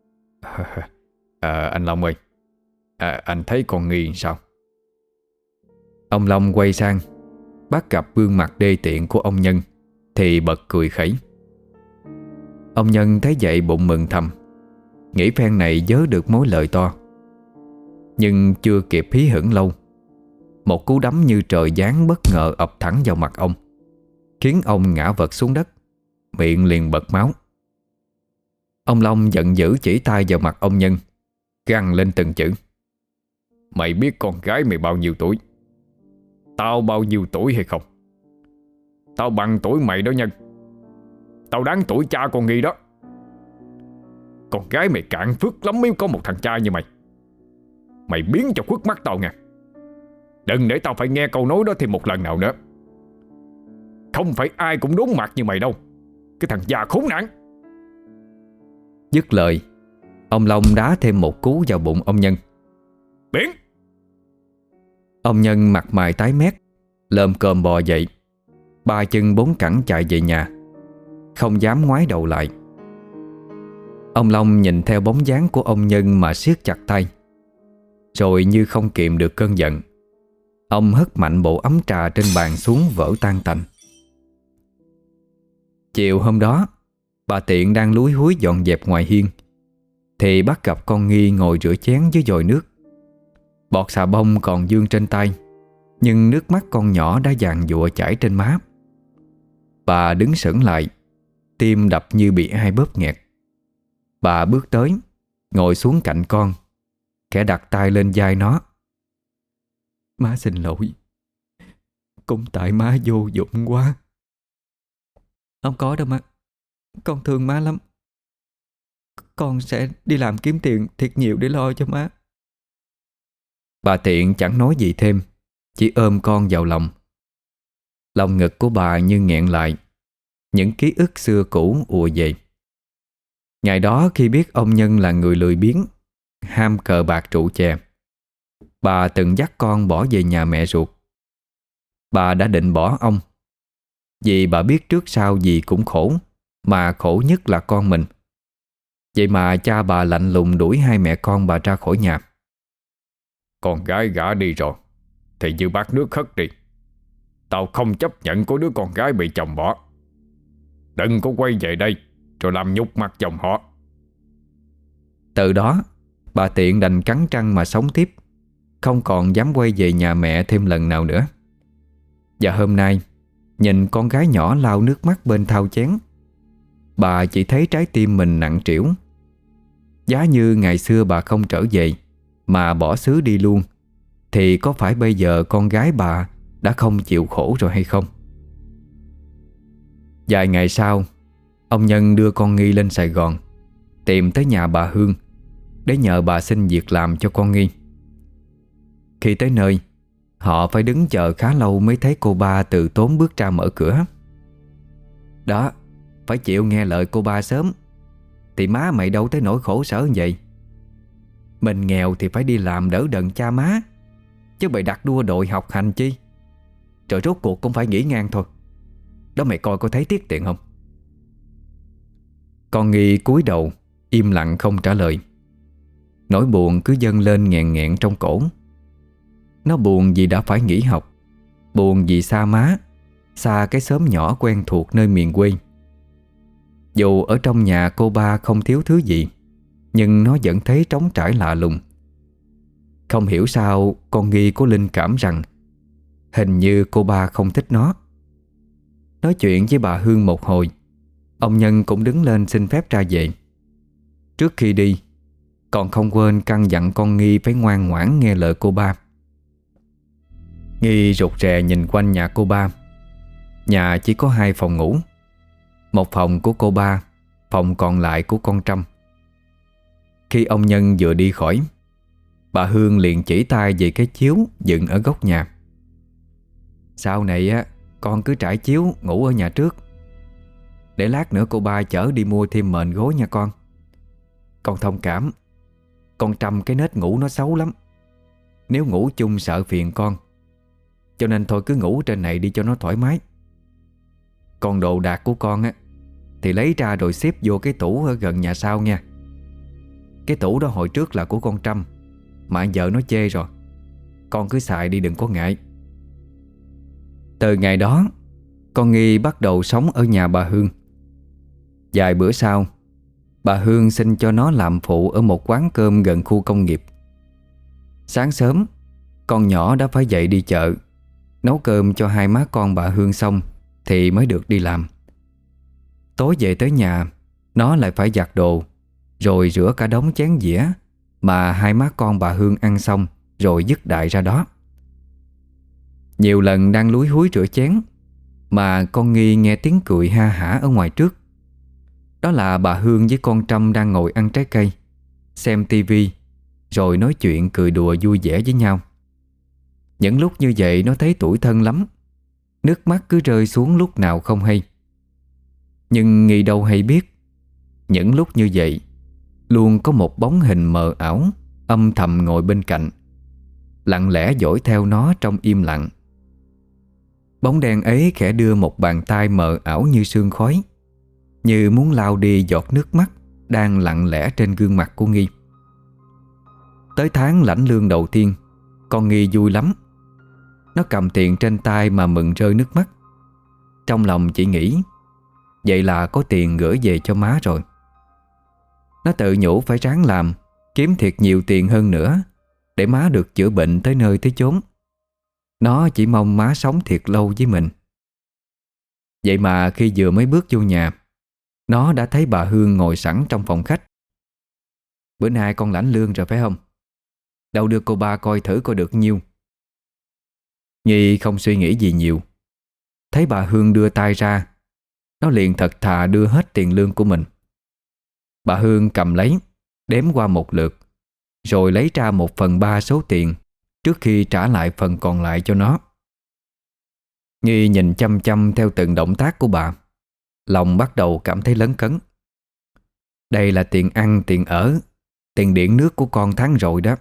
Anh Long ơi, anh thấy con Nghi sao? Ông Long quay sang, bắt gặp gương mặt đê tiện của ông Nhân thì bật cười khẩy. Ông Nhân thấy vậy bụng mừng thầm, nghĩ phen này vớ được mối lợi to. Nhưng chưa kịp hí hửng lâu, một cú đấm như trời giáng bất ngờ ập thẳng vào mặt ông, khiến ông ngã vật xuống đất, miệng liền bật máu. Ông Long giận dữ chỉ tay vào mặt ông Nhân, gằn lên từng chữ. Mày biết con gái mày bao nhiêu tuổi, tao bao nhiêu tuổi hay không? Tao bằng tuổi mày đó Nhân. Tao đáng tuổi cha con Nghi đó. Con gái mày cạn phước lắm mới có một thằng cha như mày. Mày biến cho khuất mắt tao nha. Đừng để tao phải nghe câu nói đó thêm một lần nào nữa. Không phải ai cũng đốn mặt như mày đâu, cái thằng già khốn nạn. Dứt lời, ông Long đá thêm một cú vào bụng ông Nhân. Biến! Ông Nhân mặt mày tái mét, lồm cồm bò dậy, ba chân bốn cẳng chạy về nhà, không dám ngoái đầu lại. Ông Long nhìn theo bóng dáng của ông Nhân mà siết chặt tay. Rồi như không kiềm được cơn giận, ông hất mạnh bộ ấm trà trên bàn xuống vỡ tan tành. Chiều hôm đó, bà Tiện đang lúi húi dọn dẹp ngoài hiên thì bắt gặp con Nghi ngồi rửa chén dưới vòi nước. Bọt xà bông còn vương trên tay, nhưng nước mắt con nhỏ đã giàn giụa chảy trên má. Bà đứng sững lại, tim đập như bị ai bóp nghẹt. Bà bước tới, ngồi xuống cạnh con, khẽ đặt tay lên vai nó. Má xin lỗi, cũng tại má vô dụng quá. Không có đâu má, con thương má lắm. Con sẽ đi làm kiếm tiền thiệt nhiều để lo cho má. Bà Tiện chẳng nói gì thêm, chỉ ôm con vào lòng. Lòng ngực của bà như nghẹn lại. Những ký ức xưa cũ ùa về. Ngày đó khi biết ông Nhân là người lười biếng, ham cờ bạc rượu chè, bà từng dắt con bỏ về nhà mẹ ruột. Bà đã định bỏ ông, vì bà biết trước sau gì cũng khổ, mà khổ nhất là con mình. Vậy mà cha bà lạnh lùng đuổi hai mẹ con bà ra khỏi nhà. Con gái gả đi rồi thì như bát nước khất đi. Tao không chấp nhận có đứa con gái bị chồng bỏ. Đừng có quay về đây rồi làm nhục mặt chồng họ. Từ đó bà Tiện đành cắn răng mà sống tiếp, không còn dám quay về nhà mẹ thêm lần nào nữa. Và hôm nay, nhìn con gái nhỏ lau nước mắt bên thau chén, bà chỉ thấy trái tim mình nặng trĩu. Giá như ngày xưa bà không trở về mà bỏ xứ đi luôn, thì có phải bây giờ con gái bà đã không chịu khổ rồi hay không? Vài ngày sau, ông Nhân đưa con Nghi lên Sài Gòn, tìm tới nhà bà Hương để nhờ bà xin việc làm cho con Nghi. Khi tới nơi, họ phải đứng chờ khá lâu mới thấy cô ba từ tốn bước ra mở cửa. Đó, phải chịu nghe lời cô ba sớm, thì má mày đâu tới nỗi khổ sở như vậy. Mình nghèo thì phải đi làm đỡ đần cha má, chứ bày đặt đua đội học hành chi. Rồi rốt cuộc cũng phải nghỉ ngang thôi. Đó mày coi có thấy tiếc tiền không? Con Nghi cúi đầu im lặng không trả lời. Nỗi buồn cứ dâng lên nghẹn nghẹn trong cổ. Nó buồn vì đã phải nghỉ học, buồn vì xa má, xa cái xóm nhỏ quen thuộc nơi miền quê. Dù ở trong nhà cô ba không thiếu thứ gì, nhưng nó vẫn thấy trống trải lạ lùng. Không hiểu sao con Nghi có linh cảm rằng hình như cô ba không thích nó. Nói chuyện với bà Hương một hồi, ông Nhân cũng đứng lên xin phép ra về. Trước khi đi, còn không quên căn dặn con Nghi phải ngoan ngoãn nghe lời cô ba. Nghi rụt rè nhìn quanh nhà cô ba. Nhà chỉ có 2 phòng ngủ, một phòng của cô ba, phòng còn lại của con Trâm. Khi ông Nhân vừa đi khỏi, bà Hương liền chỉ tay về cái chiếu dựng ở góc nhà. Sau này á, con cứ trải chiếu ngủ ở nhà trước, để lát nữa cô ba chở đi mua thêm mền gối nha con. Con thông cảm, con Trâm cái nết ngủ nó xấu lắm. Nếu ngủ chung sợ phiền con, cho nên thôi cứ ngủ trên này đi cho nó thoải mái. Còn đồ đạc của con á thì lấy ra rồi xếp vô cái tủ ở gần nhà sau nha. Cái tủ đó hồi trước là của con Trâm, mà giờ nó chê rồi. Con cứ xài đi, đừng có ngại. Từ ngày đó, con Nghi bắt đầu sống ở nhà bà Hương. Vài bữa sau, bà Hương xin cho nó làm phụ ở một quán cơm gần khu công nghiệp. Sáng sớm, con nhỏ đã phải dậy đi chợ, nấu cơm cho hai má con bà Hương xong thì mới được đi làm. Tối về tới nhà, nó lại phải giặt đồ, rồi rửa cả đống chén dĩa mà hai má con bà Hương ăn xong rồi dứt đại ra đó. Nhiều lần đang lúi húi rửa chén mà con Nghi nghe tiếng cười ha hả ở ngoài trước. Đó là bà Hương với con Trâm đang ngồi ăn trái cây, xem tivi, rồi nói chuyện cười đùa vui vẻ với nhau. Những lúc như vậy nó thấy tủi thân lắm, nước mắt cứ rơi xuống lúc nào không hay. Nhưng Nghi đâu hay biết, những lúc như vậy luôn có một bóng hình mờ ảo âm thầm ngồi bên cạnh, lặng lẽ dõi theo nó trong im lặng. Bóng đen ấy khẽ đưa một bàn tay mờ ảo như sương khói, như muốn lau đi giọt nước mắt đang lặng lẽ trên gương mặt của Nghi. Tới tháng lãnh lương đầu tiên, con Nghi vui lắm. Nó cầm tiền trên tay mà mừng rơi nước mắt. Trong lòng chỉ nghĩ vậy là có tiền gửi về cho má rồi. Nó tự nhủ phải ráng làm, kiếm thiệt nhiều tiền hơn nữa, để má được chữa bệnh tới nơi tới chốn. Nó chỉ mong má sống thiệt lâu với mình. Vậy mà khi vừa mới bước vô nhà, nó đã thấy bà Hương ngồi sẵn trong phòng khách. Bữa nay con lãnh lương rồi phải không? Đâu đưa cô ba coi thử coi được nhiêu. Nghi không suy nghĩ gì nhiều. Thấy bà Hương đưa tay ra, nó liền thật thà đưa hết tiền lương của mình. Bà Hương cầm lấy, đếm qua một lượt, rồi lấy ra 1/3 số tiền trước khi trả lại phần còn lại cho nó. Nghi nhìn chăm chăm theo từng động tác của bà, lòng bắt đầu cảm thấy lấn cấn. Đây là tiền ăn, tiền ở, tiền điện nước của con tháng rồi đó.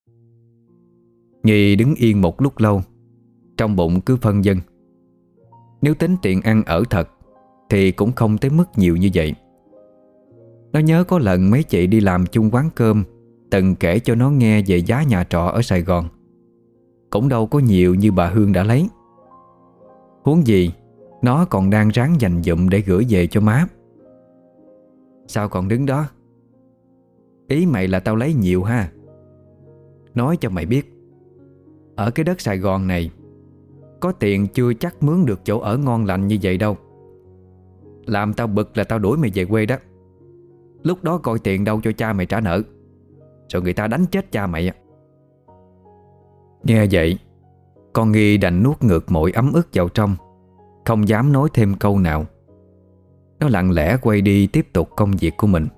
Nghi đứng yên một lúc lâu, trong bụng cứ phân vân. Nếu tính tiền ăn ở thật thì cũng không tới mức nhiều như vậy. Nó nhớ có lần mấy chị đi làm chung quán cơm từng kể cho nó nghe về giá nhà trọ ở Sài Gòn, cũng đâu có nhiều như bà Hương đã lấy. Huống gì nó còn đang ráng dành dụm để gửi về cho má. Sao còn đứng đó? Ý mày là tao lấy nhiều ha? Nói cho mày biết, ở cái đất Sài Gòn này có tiền chưa chắc mướn được chỗ ở ngon lành như vậy đâu. Làm tao bực là tao đuổi mày về quê đó. Lúc đó coi tiền đâu cho cha mày trả nợ, rồi người ta đánh chết cha mày. Nghe vậy, con Nghi đành nuốt ngược mọi ấm ức vào trong, không dám nói thêm câu nào. Nó lặng lẽ quay đi tiếp tục công việc của mình.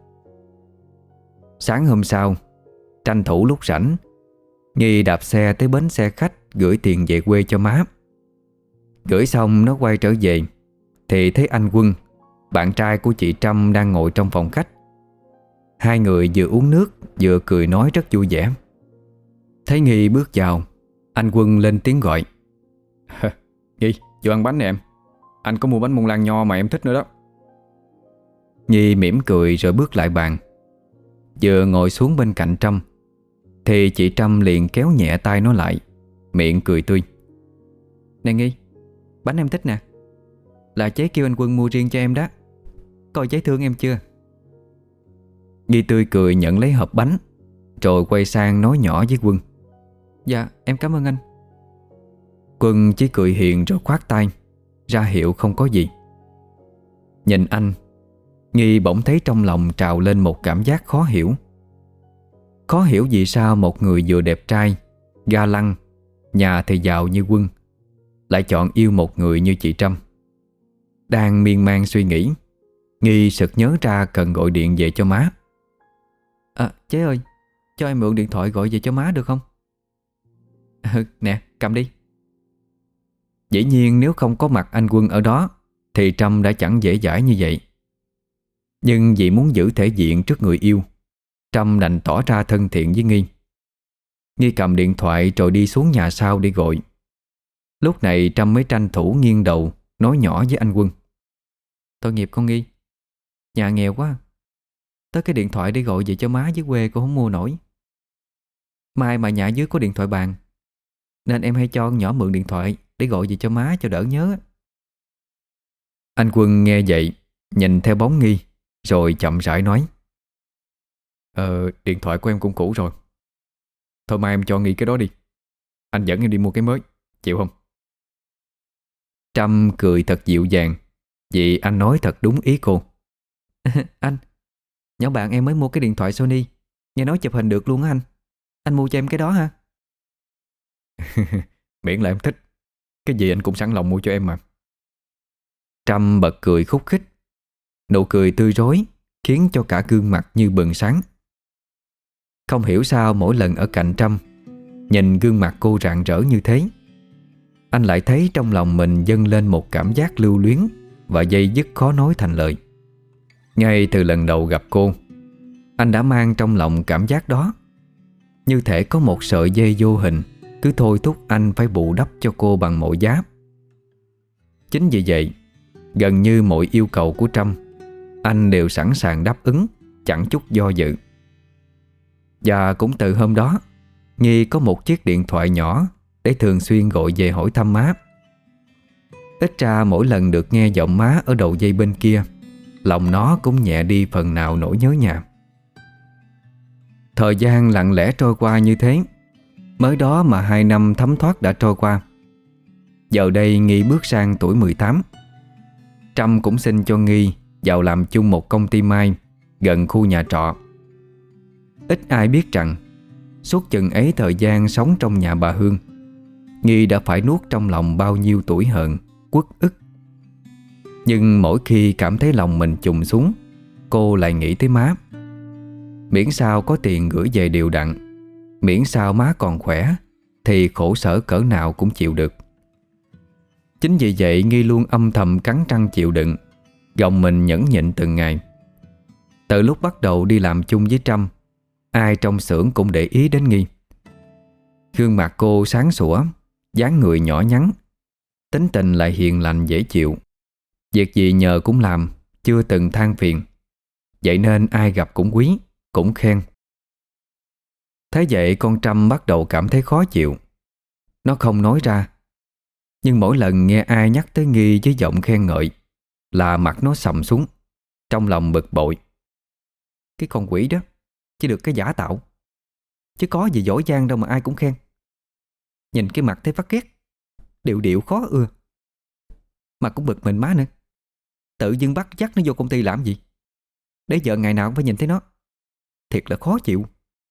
Sáng hôm sau, tranh thủ lúc rảnh, Nghi đạp xe tới bến xe khách gửi tiền về quê cho má. Gửi xong nó quay trở về thì thấy anh Quân, bạn trai của chị Trâm, đang ngồi trong phòng khách. Hai người vừa uống nước vừa cười nói rất vui vẻ. Thấy Nghi bước vào, anh Quân lên tiếng gọi. Nghi, vô ăn bánh nè em. Anh có mua bánh bông lan nho mà em thích nữa đó. Nghi mỉm cười rồi bước lại bàn. Vừa ngồi xuống bên cạnh Trâm thì chị Trâm liền kéo nhẹ tay nó lại, miệng cười tươi. Nè Nghi, bánh em thích nè, là chế kêu anh Quân mua riêng cho em đó. Coi chế thương em chưa? Nghi tươi cười nhận lấy hộp bánh, rồi quay sang nói nhỏ với Quân. Dạ em cảm ơn anh. Quân chỉ cười hiền rồi khoát tay ra hiệu không có gì. Nhìn anh, Nghi bỗng thấy trong lòng trào lên một cảm giác khó hiểu. Khó hiểu vì sao một người vừa đẹp trai, ga lăng, nhà thì giàu như Quân lại chọn yêu một người như chị Trâm. Đang miên man suy nghĩ, Nghi sực nhớ ra cần gọi điện về cho má. Chế ơi, cho em mượn điện thoại gọi về cho má được không? Nè, cầm đi. Dĩ nhiên nếu không có mặt anh Quân ở đó thì Trâm đã chẳng dễ dãi như vậy. Nhưng vì muốn giữ thể diện trước người yêu, Trâm đành tỏ ra thân thiện với Nghi. Nghi cầm điện thoại rồi đi xuống nhà sau để gọi. Lúc này Trâm mới tranh thủ nghiêng đầu nói nhỏ với anh Quân. Tội nghiệp con Nghi, nhà nghèo quá, tới cái điện thoại để gọi về cho má dưới quê cũng không mua nổi. Mai mà nhà dưới có điện thoại bàn, nên em hay cho con nhỏ mượn điện thoại để gọi về cho má cho đỡ nhớ. Anh Quân nghe vậy, nhìn theo bóng Nghi rồi chậm rãi nói. Điện thoại của em cũng cũ rồi. Thôi mai em cho Nghi cái đó đi, anh dẫn em đi mua cái mới, chịu không? Trâm cười thật dịu dàng vì anh nói thật đúng ý cô. Anh, nhỏ bạn em mới mua cái điện thoại Sony, nghe nói chụp hình được luôn á anh. Anh mua cho em cái đó ha? Miễn là em thích, cái gì anh cũng sẵn lòng mua cho em mà. Trâm bật cười khúc khích. Nụ cười tươi rói khiến cho cả gương mặt như bừng sáng. Không hiểu sao mỗi lần ở cạnh Trâm, nhìn gương mặt cô rạng rỡ như thế, anh lại thấy trong lòng mình dâng lên một cảm giác lưu luyến và dây dứt khó nói thành lời. Ngay từ lần đầu gặp cô, anh đã mang trong lòng cảm giác đó, như thể có một sợi dây vô hình cứ thôi thúc anh phải bù đắp cho cô bằng mọi giá. Chính vì vậy, gần như mọi yêu cầu của Trâm, anh đều sẵn sàng đáp ứng, chẳng chút do dự. Và cũng từ hôm đó, Nghi có một chiếc điện thoại nhỏ để thường xuyên gọi về hỏi thăm má. Ít ra mỗi lần được nghe giọng má ở đầu dây bên kia, lòng nó cũng nhẹ đi phần nào nỗi nhớ nhà. Thời gian lặng lẽ trôi qua như thế. Mới đó mà 2 năm thấm thoát đã trôi qua. Giờ đây Nghi bước sang tuổi 18. Trâm cũng xin cho Nghi vào làm chung một công ty may gần khu nhà trọ. Ít ai biết rằng suốt chừng ấy thời gian sống trong nhà bà Hương, Nghi đã phải nuốt trong lòng bao nhiêu tủi hờn, uất ức. Nhưng mỗi khi cảm thấy lòng mình trùng xuống, cô lại nghĩ tới má. Miễn sao có tiền gửi về đều đặn, miễn sao má còn khỏe, thì khổ sở cỡ nào cũng chịu được. Chính vì vậy Nghi luôn âm thầm cắn răng chịu đựng, gồng mình nhẫn nhịn từng ngày. Từ lúc bắt đầu đi làm chung với Trâm, ai trong xưởng cũng để ý đến Nghi. Gương mặt cô sáng sủa, dáng người nhỏ nhắn, tính tình lại hiền lành dễ chịu. Việc gì nhờ cũng làm, chưa từng than phiền. Vậy nên ai gặp cũng quý, cũng khen. Thế vậy con Trâm bắt đầu cảm thấy khó chịu. Nó không nói ra, nhưng mỗi lần nghe ai nhắc tới Nghi với giọng khen ngợi là mặt nó sầm xuống, trong lòng bực bội. Cái con quỷ đó chỉ được cái giả tạo, chứ có gì giỏi giang đâu mà ai cũng khen. Nhìn cái mặt thấy phát ghét, điệu điệu khó ưa. Mà cũng bực mình má nữa, tự dưng bắt dắt nó vô công ty làm gì, để vợ ngày nào cũng phải nhìn thấy nó. Thiệt là khó chịu.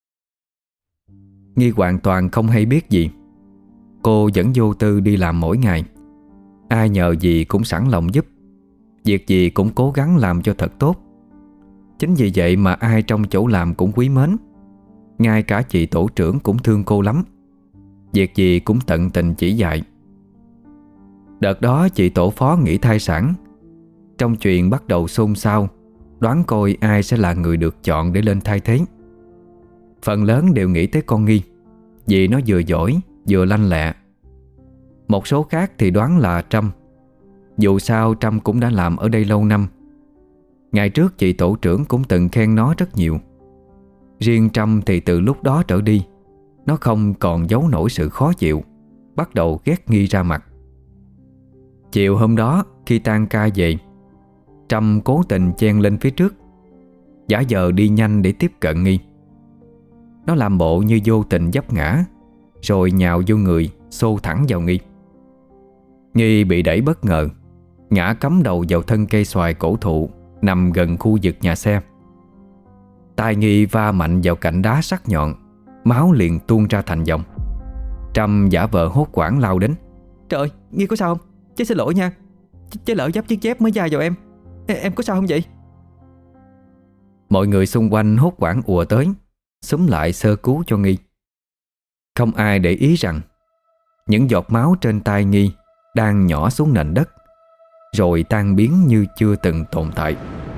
Nghi hoàn toàn không hay biết gì. Cô vẫn vô tư đi làm mỗi ngày. Ai nhờ gì cũng sẵn lòng giúp, việc gì cũng cố gắng làm cho thật tốt. Chính vì vậy mà ai trong chỗ làm cũng quý mến. Ngay cả chị tổ trưởng cũng thương cô lắm, việc gì cũng tận tình chỉ dạy. Đợt đó chị tổ phó nghỉ thai sản. Trong chuyện bắt đầu xôn xao, đoán coi ai sẽ là người được chọn để lên thay thế. Phần lớn đều nghĩ tới con Nghi, vì nó vừa giỏi vừa lanh lẹ. Một số khác thì đoán là Trâm. Dù sao Trâm cũng đã làm ở đây lâu năm. Ngày trước chị tổ trưởng cũng từng khen nó rất nhiều. Riêng Trâm thì từ lúc đó trở đi, nó không còn giấu nổi sự khó chịu, bắt đầu ghét Nghi ra mặt. Chiều hôm đó khi tan ca về, Trâm cố tình chen lên phía trước, giả vờ đi nhanh để tiếp cận Nghi. Nó làm bộ như vô tình vấp ngã, rồi nhào vô người, xô thẳng vào Nghi. Nghi bị đẩy bất ngờ, ngã cắm đầu vào thân cây xoài cổ thụ nằm gần khu vực nhà xe. Tai Nghi va mạnh vào cạnh đá sắc nhọn, máu liền tuôn ra thành dòng. Trâm giả vờ hốt hoảng lao đến. Trời ơi, Nghi có sao không? Chứ xin lỗi nha, chứ lỡ dấp chiếc dép mới va vào em. Em có sao không vậy? Mọi người xung quanh hốt hoảng ùa tới, xúm lại sơ cứu cho Nghi. Không ai để ý rằng những giọt máu trên tay Nghi đang nhỏ xuống nền đất, rồi tan biến như chưa từng tồn tại.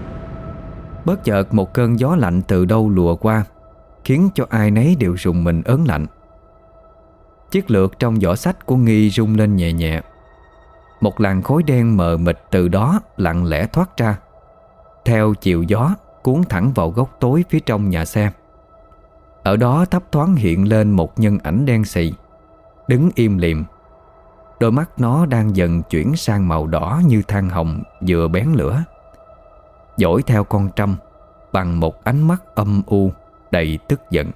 Bất chợt một cơn gió lạnh từ đâu lùa qua, khiến cho ai nấy đều rùng mình ớn lạnh. Chiếc lược trong giỏ xách của Nghi rung lên nhẹ nhẹ. Một làn khói đen mờ mịt từ đó lặng lẽ thoát ra, theo chiều gió cuốn thẳng vào góc tối phía trong nhà xe. Ở đó thấp thoáng hiện lên một nhân ảnh đen xì, đứng im lìm. Đôi mắt nó đang dần chuyển sang màu đỏ như than hồng vừa bén lửa, dõi theo con Trâm bằng một ánh mắt âm u đầy tức giận.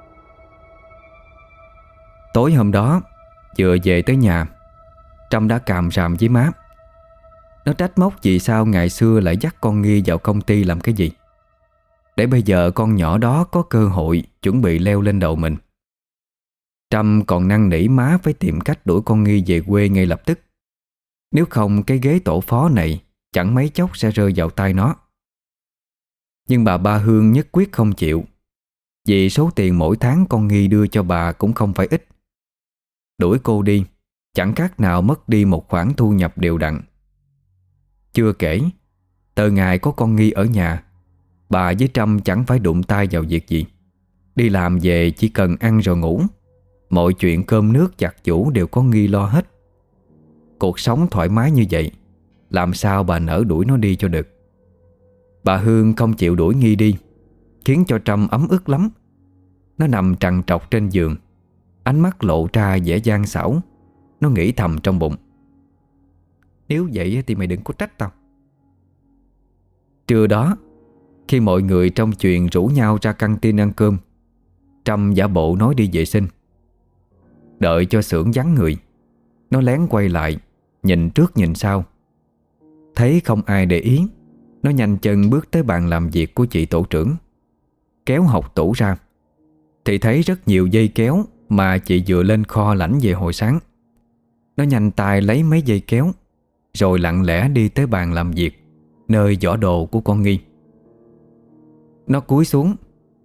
Tối hôm đó, vừa về tới nhà, Trâm đã càm ràm với má. Nó trách móc vì sao ngày xưa lại dắt con Nghi vào công ty làm cái gì, để bây giờ con nhỏ đó có cơ hội chuẩn bị leo lên đầu mình. Trâm còn năn nỉ má phải tìm cách đuổi con Nghi về quê ngay lập tức. Nếu không cái ghế tổ phó này chẳng mấy chốc sẽ rơi vào tay nó. Nhưng bà Ba Hương nhất quyết không chịu, vì số tiền mỗi tháng con Nghi đưa cho bà cũng không phải ít. Đuổi cô đi chẳng khác nào mất đi một khoản thu nhập đều đặn. Chưa kể, từ ngày có con Nghi ở nhà, bà với Trâm chẳng phải đụng tay vào việc gì. Đi làm về chỉ cần ăn rồi ngủ, mọi chuyện cơm nước giặt giũ đều có Nghi lo hết. Cuộc sống thoải mái như vậy, làm sao bà nỡ đuổi nó đi cho được. Bà Hương không chịu đuổi Nghi đi, khiến cho Trâm ấm ức lắm. Nó nằm trằn trọc trên giường, ánh mắt lộ ra vẻ gian xảo. Nó nghĩ thầm trong bụng: nếu vậy thì mày đừng có trách tao. Trưa đó, khi mọi người trong chuyện rủ nhau ra căng tin ăn cơm, Trâm giả bộ nói đi vệ sinh. Đợi cho xưởng vắng người, nó lén quay lại, nhìn trước nhìn sau. Thấy không ai để ý, nó nhanh chân bước tới bàn làm việc của chị tổ trưởng, kéo hộc tủ ra, thì thấy rất nhiều dây kéo mà chị vừa lên kho lãnh về hồi sáng. Nó nhanh tay lấy mấy dây kéo, rồi lặng lẽ đi tới bàn làm việc, nơi giỏ đồ của con Nghi. Nó cúi xuống,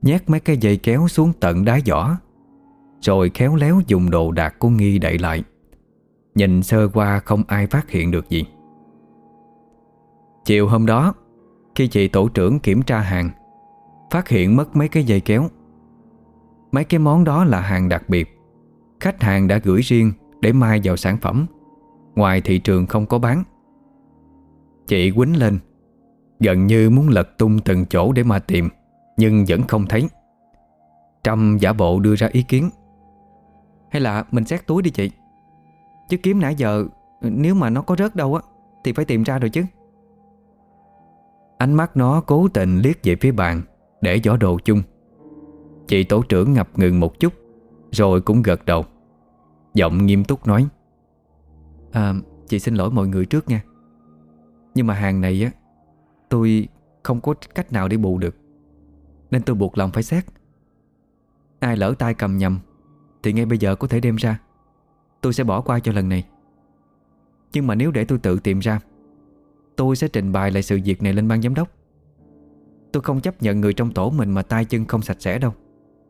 nhét mấy cái dây kéo xuống tận đáy giỏ, rồi khéo léo dùng đồ đạc của Nghi đậy lại. Nhìn sơ qua không ai phát hiện được gì. Chiều hôm đó, khi chị tổ trưởng kiểm tra hàng, phát hiện mất mấy cái dây kéo. Mấy cái món đó là hàng đặc biệt, khách hàng đã gửi riêng để mai vào sản phẩm, ngoài thị trường không có bán. Chị quýnh lên, gần như muốn lật tung từng chỗ để mà tìm, nhưng vẫn không thấy. Trâm giả bộ đưa ra ý kiến: hay là mình xét túi đi chị, chứ kiếm nãy giờ nếu mà nó có rớt đâu á thì phải tìm ra rồi chứ. Ánh mắt nó cố tình liếc về phía bàn để giỏ đồ chung. Chị tổ trưởng ngập ngừng một chút, rồi cũng gật đầu, giọng nghiêm túc nói: chị xin lỗi mọi người trước nha, nhưng mà hàng này á, tôi không có cách nào để bù được, nên tôi buộc lòng phải xét. Ai lỡ tay cầm nhầm thì ngay bây giờ có thể đem ra, tôi sẽ bỏ qua cho lần này. Nhưng mà nếu để tôi tự tìm ra, tôi sẽ trình bày lại sự việc này lên ban giám đốc. Tôi không chấp nhận người trong tổ mình mà tay chân không sạch sẽ đâu.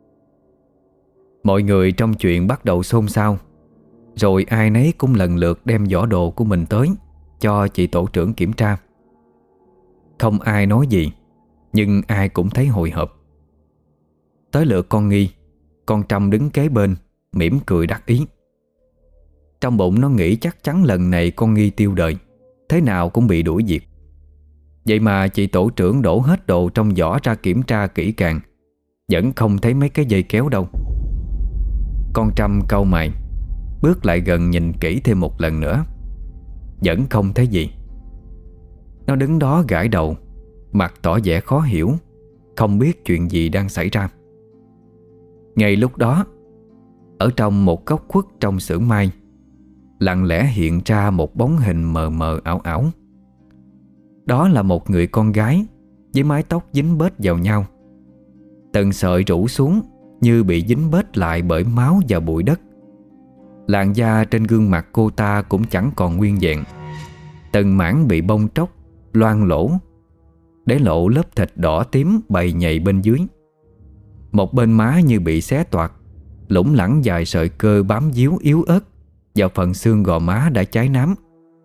Mọi người trong chuyện bắt đầu xôn xao, rồi ai nấy cũng lần lượt đem giỏ đồ của mình tới cho chị tổ trưởng kiểm tra. Không ai nói gì, nhưng ai cũng thấy hồi hộp. Tới lượt con Nghi, con Trâm đứng kế bên mỉm cười đắc ý. Trong bụng nó nghĩ chắc chắn lần này con Nghi tiêu đời, thế nào cũng bị đuổi việc. Vậy mà chị tổ trưởng đổ hết đồ trong giỏ ra kiểm tra kỹ càng, vẫn không thấy mấy cái dây kéo đâu. Con Trâm cau mày, bước lại gần nhìn kỹ thêm một lần nữa, vẫn không thấy gì. Nó đứng đó gãi đầu, mặt tỏ vẻ khó hiểu, không biết chuyện gì đang xảy ra. Ngay lúc đó, ở trong một góc khuất trong xưởng may, lặng lẽ hiện ra một bóng hình mờ mờ ảo ảo. Đó là một người con gái với mái tóc dính bết vào nhau, từng sợi rủ xuống như bị dính bết lại bởi máu và bụi đất. Làn da trên gương mặt cô ta cũng chẳng còn nguyên vẹn, từng mảng bị bong tróc, loang lỗ, để lộ lớp thịt đỏ tím bầy nhầy bên dưới. Một bên má như bị xé toạc, lủng lẳng vài sợi cơ bám díu yếu ớt vào phần xương gò má đã cháy nám.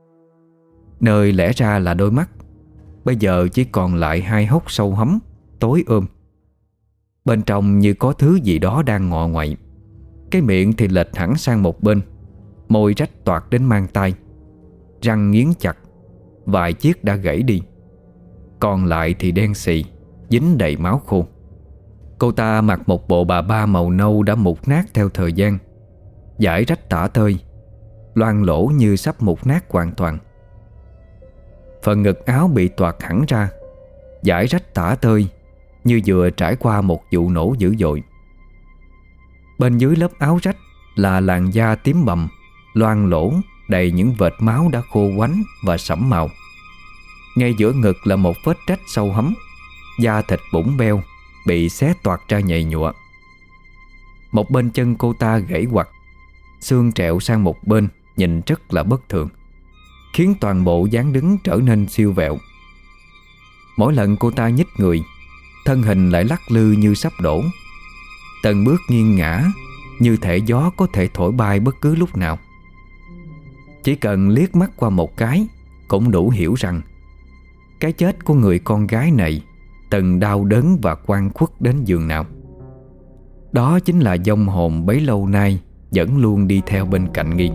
Nơi lẽ ra là đôi mắt, bây giờ chỉ còn lại hai hốc sâu hắm, tối bên trong như có thứ gì đó đang ngọ nguậy. Cái miệng thì lệch hẳn sang một bên, môi rách toạc đến mang tai, răng nghiến chặt, vài chiếc đã gãy đi, còn lại thì đen xì, dính đầy máu khô. Cô ta mặc một bộ bà ba màu nâu đã mục nát theo thời gian, dải rách tả tơi, loang lỗ như sắp mục nát hoàn toàn. Phần ngực áo bị toạc hẳn ra, dải rách tả tơi như vừa trải qua một vụ nổ dữ dội. Bên dưới lớp áo rách là làn da tím bầm, loang lỗ, đầy những vệt máu đã khô quánh và sẫm màu. Ngay giữa ngực là một vết rách sâu hắm, da thịt bủng beo bị xé toạc ra nhầy nhụa. Một bên chân cô ta gãy ngoặt, xương trẹo sang một bên, nhìn rất là bất thường, khiến toàn bộ dáng đứng trở nên siêu vẹo. Mỗi lần cô ta nhích người, thân hình lại lắc lư như sắp đổ, từng bước nghiêng ngã, như thể gió có thể thổi bay bất cứ lúc nào. Chỉ cần liếc mắt qua một cái cũng đủ hiểu rằng cái chết của người con gái này từng đau đớn và oan khuất đến giường nào. Đó chính là vong hồn bấy lâu nay vẫn luôn đi theo bên cạnh Nghi.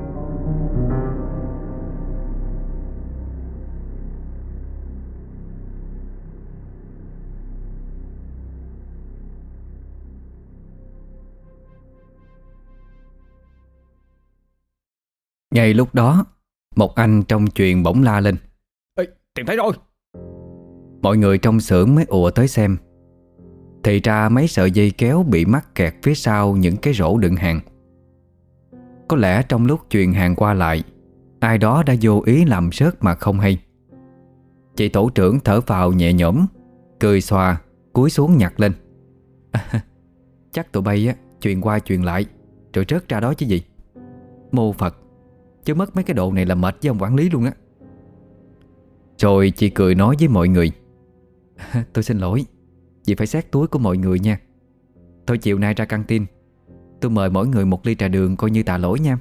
Ngay lúc đó, một anh trong chuyện bỗng la lên: Ê, tìm thấy rồi! Mọi người trong xưởng mới ùa tới xem. Thì ra mấy sợi dây kéo bị mắc kẹt phía sau những cái rổ đựng hàng. Có lẽ trong lúc chuyền hàng qua lại, ai đó đã vô ý làm rớt mà không hay. Chị tổ trưởng thở phào nhẹ nhõm, cười xòa, cúi xuống nhặt lên. Chắc tụi bay á chuyền qua chuyền lại rồi rớt ra đó chứ gì. Mô Phật, chứ mất mấy cái đồ này là mệt với ông quản lý luôn á. Rồi chị cười nói với mọi người: Tôi xin lỗi, Dì phải xét túi của mọi người nha. Thôi chiều nay ra căng tin, tôi mời mỗi người một ly trà đường coi như tạ lỗi nha.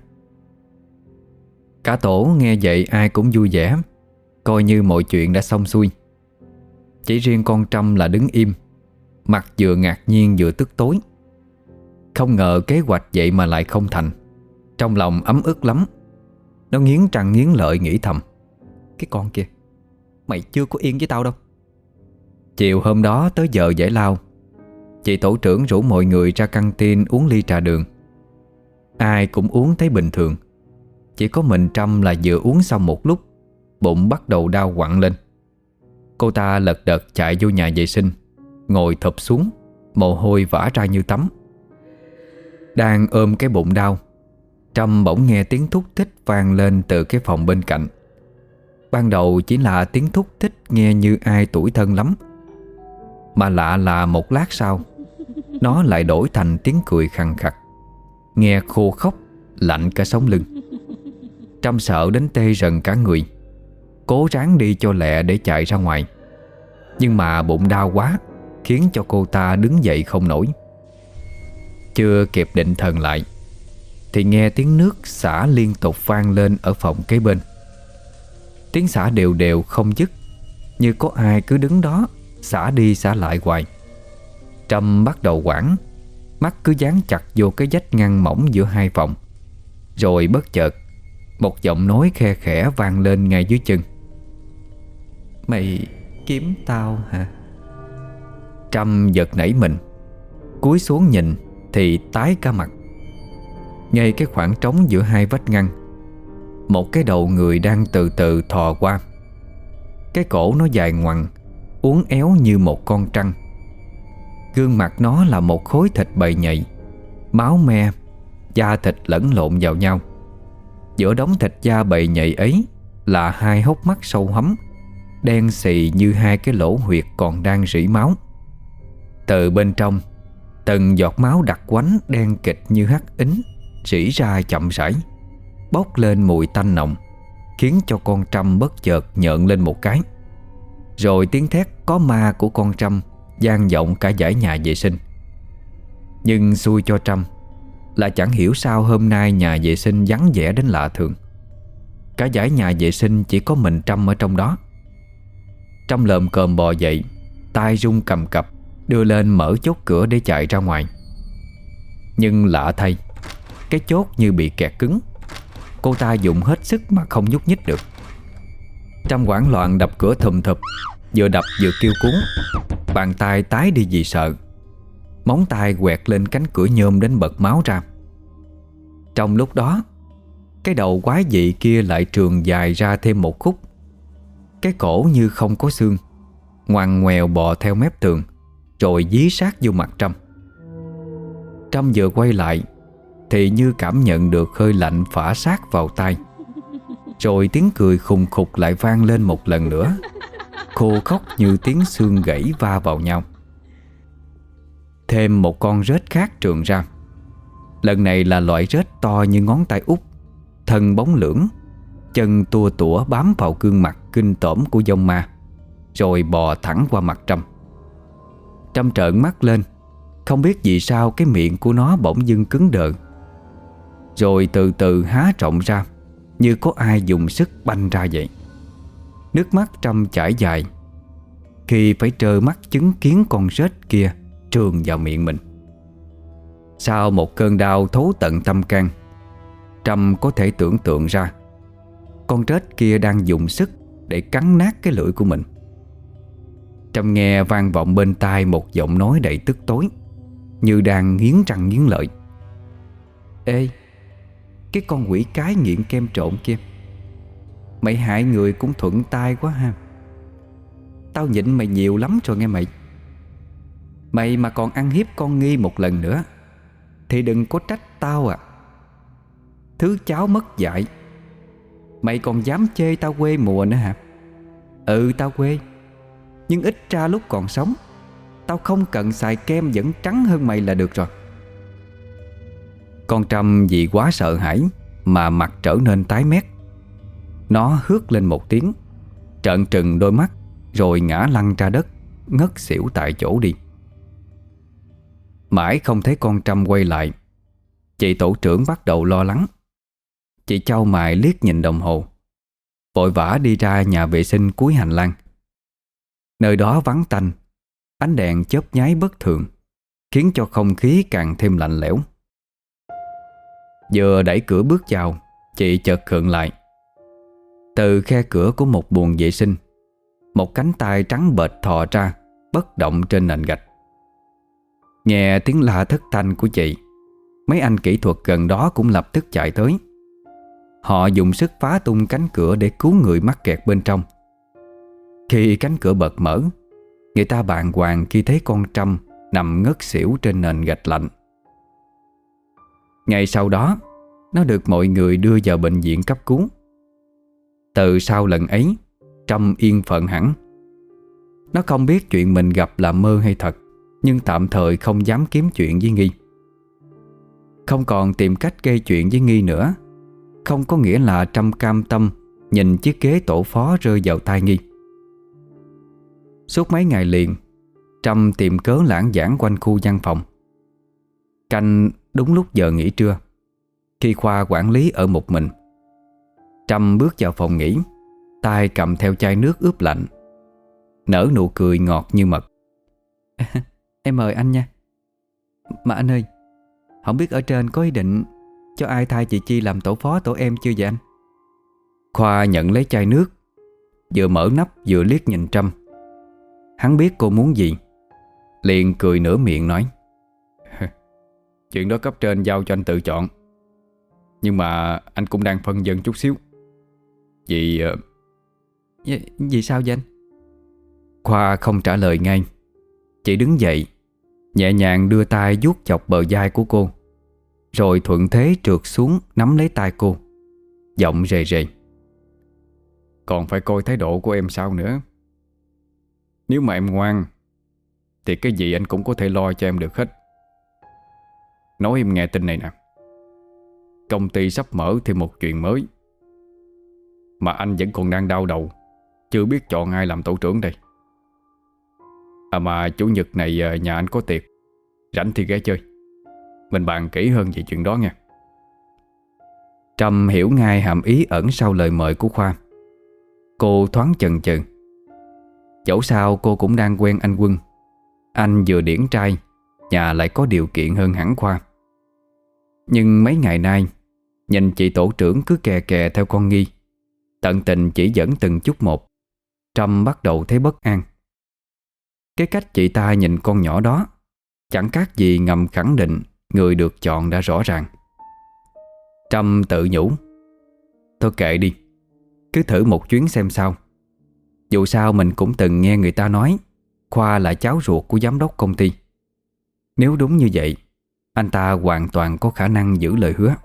Cả tổ nghe vậy ai cũng vui vẻ, coi như mọi chuyện đã xong xuôi. Chỉ riêng con Trâm là đứng im, mặt vừa ngạc nhiên vừa tức tối. Không ngờ kế hoạch vậy mà lại không thành. Trong lòng ấm ức lắm. Nó nghiến răng nghiến lợi nghĩ thầm: cái con kia, mày chưa có yên với tao đâu. Chiều hôm đó tới giờ giải lao, chị tổ trưởng rủ mọi người ra căng tin uống ly trà đường. Ai cũng uống thấy bình thường. Chỉ có mình Trâm là vừa uống xong một lúc, bụng bắt đầu đau quặn lên. Cô ta lật đật chạy vô nhà vệ sinh, ngồi thụp xuống, mồ hôi vã ra như tắm. Đang ôm cái bụng đau, Trâm bỗng nghe tiếng thúc thích vang lên từ cái phòng bên cạnh. Ban đầu chỉ là tiếng thúc thích nghe như ai tủi thân lắm, mà lạ là một lát sau nó lại đổi thành tiếng cười khàn khặt, nghe khô khốc, lạnh cả sống lưng. Trâm sợ đến tê rần cả người, cố ráng đi cho lẹ để chạy ra ngoài. Nhưng mà bụng đau quá, khiến cho cô ta đứng dậy không nổi. Chưa kịp định thần lại thì nghe tiếng nước xả liên tục vang lên ở phòng kế bên. Tiếng xả đều đều không dứt, như có ai cứ đứng đó xả đi xả lại hoài. Trâm bắt đầu hoảng, mắt cứ dán chặt vô cái vách ngăn mỏng giữa hai phòng. Rồi bất chợt một giọng nói khe khẽ vang lên ngay dưới chân: mày kiếm tao hả? Trâm giật nảy mình, cúi xuống nhìn thì tái cả mặt. Ngay cái khoảng trống giữa hai vách ngăn, một cái đầu người đang từ từ thò qua. Cái cổ nó dài ngoằng, uốn éo như một con trăng. Gương mặt nó là một khối thịt bầy nhầy, máu me, da thịt lẫn lộn vào nhau. Giữa đống thịt da bầy nhầy ấy là hai hốc mắt sâu hắm, đen xì như hai cái lỗ huyệt còn đang rỉ máu. Từ bên trong, từng giọt máu đặc quánh đen kịt như hắc ính rỉ ra chậm rãi, bốc lên mùi tanh nồng, khiến cho con Trâm bất chợt nhợn lên một cái. Rồi tiếng thét có ma của con Trâm vang vọng cả dãy nhà vệ sinh. Nhưng xui cho Trâm là chẳng hiểu sao hôm nay nhà vệ sinh vắng vẻ đến lạ thường. Cả dãy nhà vệ sinh chỉ có mình Trâm ở trong đó. Trâm lồm cồm bò dậy, tay run cầm cập, đưa lên mở chốt cửa để chạy ra ngoài. Nhưng lạ thay, cái chốt như bị kẹt cứng. Cô ta dùng hết sức mà không nhúc nhích được. Trâm hoảng loạn đập cửa thùm thụp, vừa đập vừa kêu cứu. Bàn tay tái đi vì sợ, móng tay quẹt lên cánh cửa nhôm đến bật máu ra. Trong lúc đó, cái đầu quái dị kia lại trường dài ra thêm một khúc. Cái cổ như không có xương, ngoằn ngoèo bò theo mép tường, rồi dí sát vô mặt Trâm. Trâm vừa quay lại thì như cảm nhận được hơi lạnh phả sát vào tai. Rồi tiếng cười khùng khục lại vang lên một lần nữa, khô khóc như tiếng xương gãy va vào nhau. Thêm một con rết khác trườn ra. Lần này là loại rết to như ngón tay út, thân bóng lưỡng, chân tua tủa bám vào gương mặt kinh tởm của dông ma, rồi bò thẳng qua mặt Trâm. Trâm trợn mắt lên, không biết vì sao cái miệng của nó bỗng dưng cứng đờ, rồi từ từ há rộng ra, như có ai dùng sức banh ra vậy. Nước mắt Trâm chảy dài khi phải trơ mắt chứng kiến con rết kia trườn vào miệng mình. Sau một cơn đau thấu tận tâm can, Trâm có thể tưởng tượng ra con rết kia đang dùng sức để cắn nát cái lưỡi của mình. Trâm nghe vang vọng bên tai một giọng nói đầy tức tối, như đang nghiến răng nghiến lợi: ê, cái con quỷ cái nghiện kem trộn kia, mày hại người cũng thuận tay quá ha. Tao nhịn mày nhiều lắm rồi nghe mày. Mày mà còn ăn hiếp con Nghi một lần nữa thì đừng có trách tao à. Thứ cháu mất dạy, mày còn dám chê tao quê mùa nữa hả? Ừ, tao quê, nhưng ít ra lúc còn sống tao không cần xài kem vẫn trắng hơn mày là được rồi. Con Trâm vì quá sợ hãi mà mặt trở nên tái mét. Nó hướt lên một tiếng, trợn trừng đôi mắt, rồi ngã lăn ra đất, ngất xỉu tại chỗ đi. Mãi không thấy con Trâm quay lại, chị tổ trưởng bắt đầu lo lắng. Chị chau mày liếc nhìn đồng hồ, vội vã đi ra nhà vệ sinh cuối hành lang. Nơi đó vắng tanh, ánh đèn chớp nháy bất thường, khiến cho không khí càng thêm lạnh lẽo. Vừa đẩy cửa bước vào, chị chợt khựng lại. Từ khe cửa của một buồng vệ sinh, một cánh tay trắng bệch thò ra, bất động trên nền gạch. Nghe tiếng la thất thanh của chị, mấy anh kỹ thuật gần đó cũng lập tức chạy tới. Họ dùng sức phá tung cánh cửa để cứu người mắc kẹt bên trong. Khi cánh cửa bật mở, người ta bàng hoàng khi thấy con Trâm nằm ngất xỉu trên nền gạch lạnh. Ngày sau đó, nó được mọi người đưa vào bệnh viện cấp cứu. Từ sau lần ấy, Trâm yên phận hẳn. Nó không biết chuyện mình gặp là mơ hay thật, nhưng tạm thời không dám kiếm chuyện với Nghi. Không còn tìm cách gây chuyện với Nghi nữa, không có nghĩa là Trâm cam tâm nhìn chiếc ghế tổ phó rơi vào tay Nghi. Suốt mấy ngày liền, Trâm tìm cớ lãng vãng quanh khu văn phòng. Canh đúng lúc giờ nghỉ trưa, khi Khoa quản lý ở một mình, Trâm bước vào phòng nghỉ, tay cầm theo chai nước ướp lạnh, nở nụ cười ngọt như mật. Em mời anh nha. Mà anh ơi, không biết ở trên có ý định cho ai thay chị Chi làm tổ phó tổ em chưa vậy anh? Khoa nhận lấy chai nước, vừa mở nắp vừa liếc nhìn Trâm. Hắn biết cô muốn gì, liền cười nửa miệng nói: Chuyện đó cấp trên giao cho anh tự chọn, nhưng mà anh cũng đang phân vân chút xíu. Vì Vì sao vậy anh? Khoa không trả lời ngay. Chị đứng dậy, nhẹ nhàng đưa tay vuốt chọc bờ vai của cô, rồi thuận thế trượt xuống nắm lấy tay cô, giọng rề rề: Còn phải coi thái độ của em sao nữa. Nếu mà em ngoan thì cái gì anh cũng có thể lo cho em được hết. Nói em nghe tin này nè. Công ty sắp mở thêm một chuyện mới, mà anh vẫn còn đang đau đầu, chưa biết chọn ai làm tổ trưởng đây. Mà chủ nhật này nhà anh có tiệc, rảnh thì ghé chơi. Mình bàn kỹ hơn về chuyện đó nha. Trâm hiểu ngay hàm ý ẩn sau lời mời của Khoa. Cô thoáng chần chừ. Dẫu sao cô cũng đang quen anh Quân. Anh vừa điển trai, nhà lại có điều kiện hơn hẳn Khoa. Nhưng mấy ngày nay, nhìn chị tổ trưởng cứ kè kè theo con Nghi, tận tình chỉ dẫn từng chút một, Trâm bắt đầu thấy bất an. Cái cách chị ta nhìn con nhỏ đó chẳng khác gì ngầm khẳng định người được chọn đã rõ ràng. Trâm tự nhủ: Thôi kệ đi, cứ thử một chuyến xem sao. Dù sao mình cũng từng nghe người ta nói Khoa là cháu ruột của giám đốc công ty. Nếu đúng như vậy, anh ta hoàn toàn có khả năng giữ lời hứa.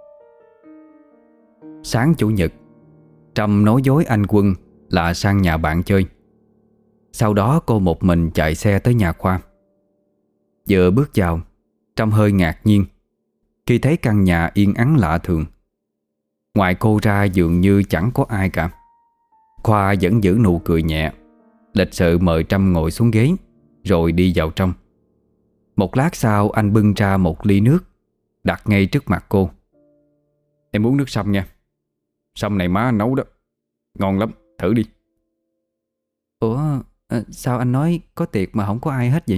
Sáng chủ nhật, Trâm nói dối anh Quân là sang nhà bạn chơi. Sau đó cô một mình chạy xe tới nhà Khoa. Vừa bước vào, Trâm hơi ngạc nhiên khi thấy căn nhà yên ắng lạ thường. Ngoài cô ra dường như chẳng có ai cả. Khoa vẫn giữ nụ cười nhẹ, lịch sự mời Trâm ngồi xuống ghế, rồi đi vào trong. Một lát sau anh bưng ra một ly nước, đặt ngay trước mặt cô. Em uống nước sâm nha. Sâm này má nấu đó, ngon lắm, thử đi. Ủa, sao anh nói có tiệc mà không có ai hết vậy?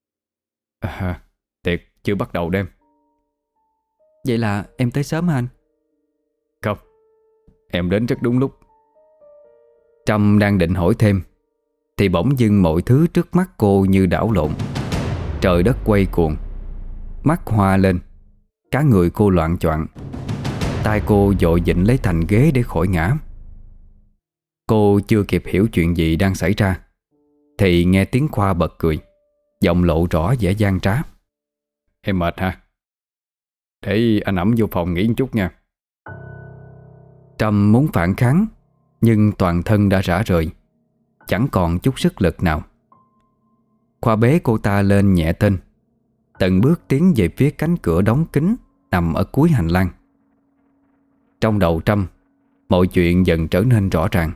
Tiệc chưa bắt đầu đêm. Vậy là em tới sớm hả anh? Không, em đến rất đúng lúc. Trâm đang định hỏi thêm thì bỗng dưng mọi thứ trước mắt cô như đảo lộn. Trời đất quay cuồng, mắt hoa lên, cả người cô loạng choạng. Tay cô vội vịn lấy thành ghế để khỏi ngã. Cô chưa kịp hiểu chuyện gì đang xảy ra thì nghe tiếng Khoa bật cười, giọng lộ rõ vẻ gian trá. Em mệt hả? Để anh ẵm vô phòng nghỉ một chút nha. Trâm muốn phản kháng, nhưng toàn thân đã rã rời, chẳng còn chút sức lực nào. Khoa bế cô ta lên nhẹ tên, từng bước tiến về phía cánh cửa đóng kín nằm ở cuối hành lang. Trong đầu Trâm, mọi chuyện dần trở nên rõ ràng.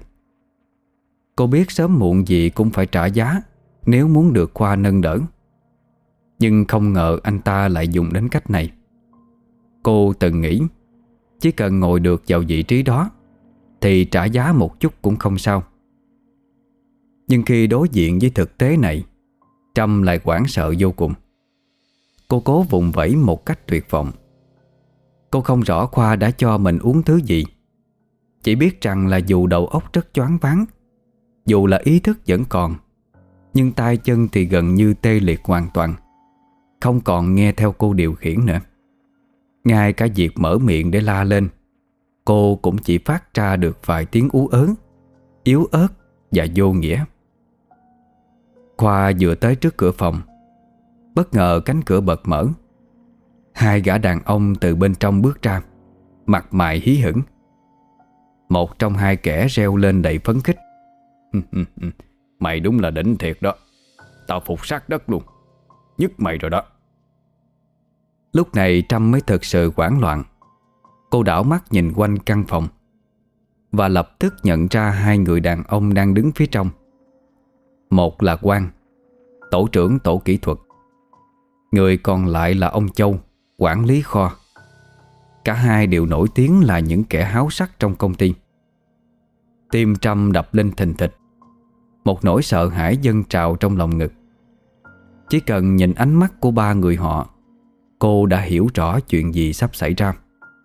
Cô biết sớm muộn gì cũng phải trả giá nếu muốn được Khoa nâng đỡ. Nhưng không ngờ anh ta lại dùng đến cách này. Cô từng nghĩ chỉ cần ngồi được vào vị trí đó thì trả giá một chút cũng không sao. Nhưng khi đối diện với thực tế này, Trâm lại hoảng sợ vô cùng. Cô cố vùng vẫy một cách tuyệt vọng. Cô không rõ Khoa đã cho mình uống thứ gì, chỉ biết rằng là dù đầu óc rất choáng váng, dù là ý thức vẫn còn, nhưng tay chân thì gần như tê liệt hoàn toàn, không còn nghe theo cô điều khiển nữa. Ngay cả việc mở miệng để la lên, cô cũng chỉ phát ra được vài tiếng ú ớ, yếu ớt và vô nghĩa. Khoa vừa tới trước cửa phòng, bất ngờ cánh cửa bật mở. Hai gã đàn ông từ bên trong bước ra, mặt mày hí hửng. Một trong hai kẻ reo lên đầy phấn khích: "Mày đúng là đỉnh thiệt đó. Tao phục sát đất luôn. Nhức mày rồi đó." Lúc này Trâm mới thực sự hoảng loạn. Cô đảo mắt nhìn quanh căn phòng và lập tức nhận ra hai người đàn ông đang đứng phía trong. Một là Quang, tổ trưởng tổ kỹ thuật. Người còn lại là ông Châu, quản lý kho. Cả hai đều nổi tiếng là những kẻ háo sắc trong công ty. Tim Trâm đập lên thình thịch. Một nỗi sợ hãi dâng trào trong lòng ngực. Chỉ cần nhìn ánh mắt của ba người họ, cô đã hiểu rõ chuyện gì sắp xảy ra.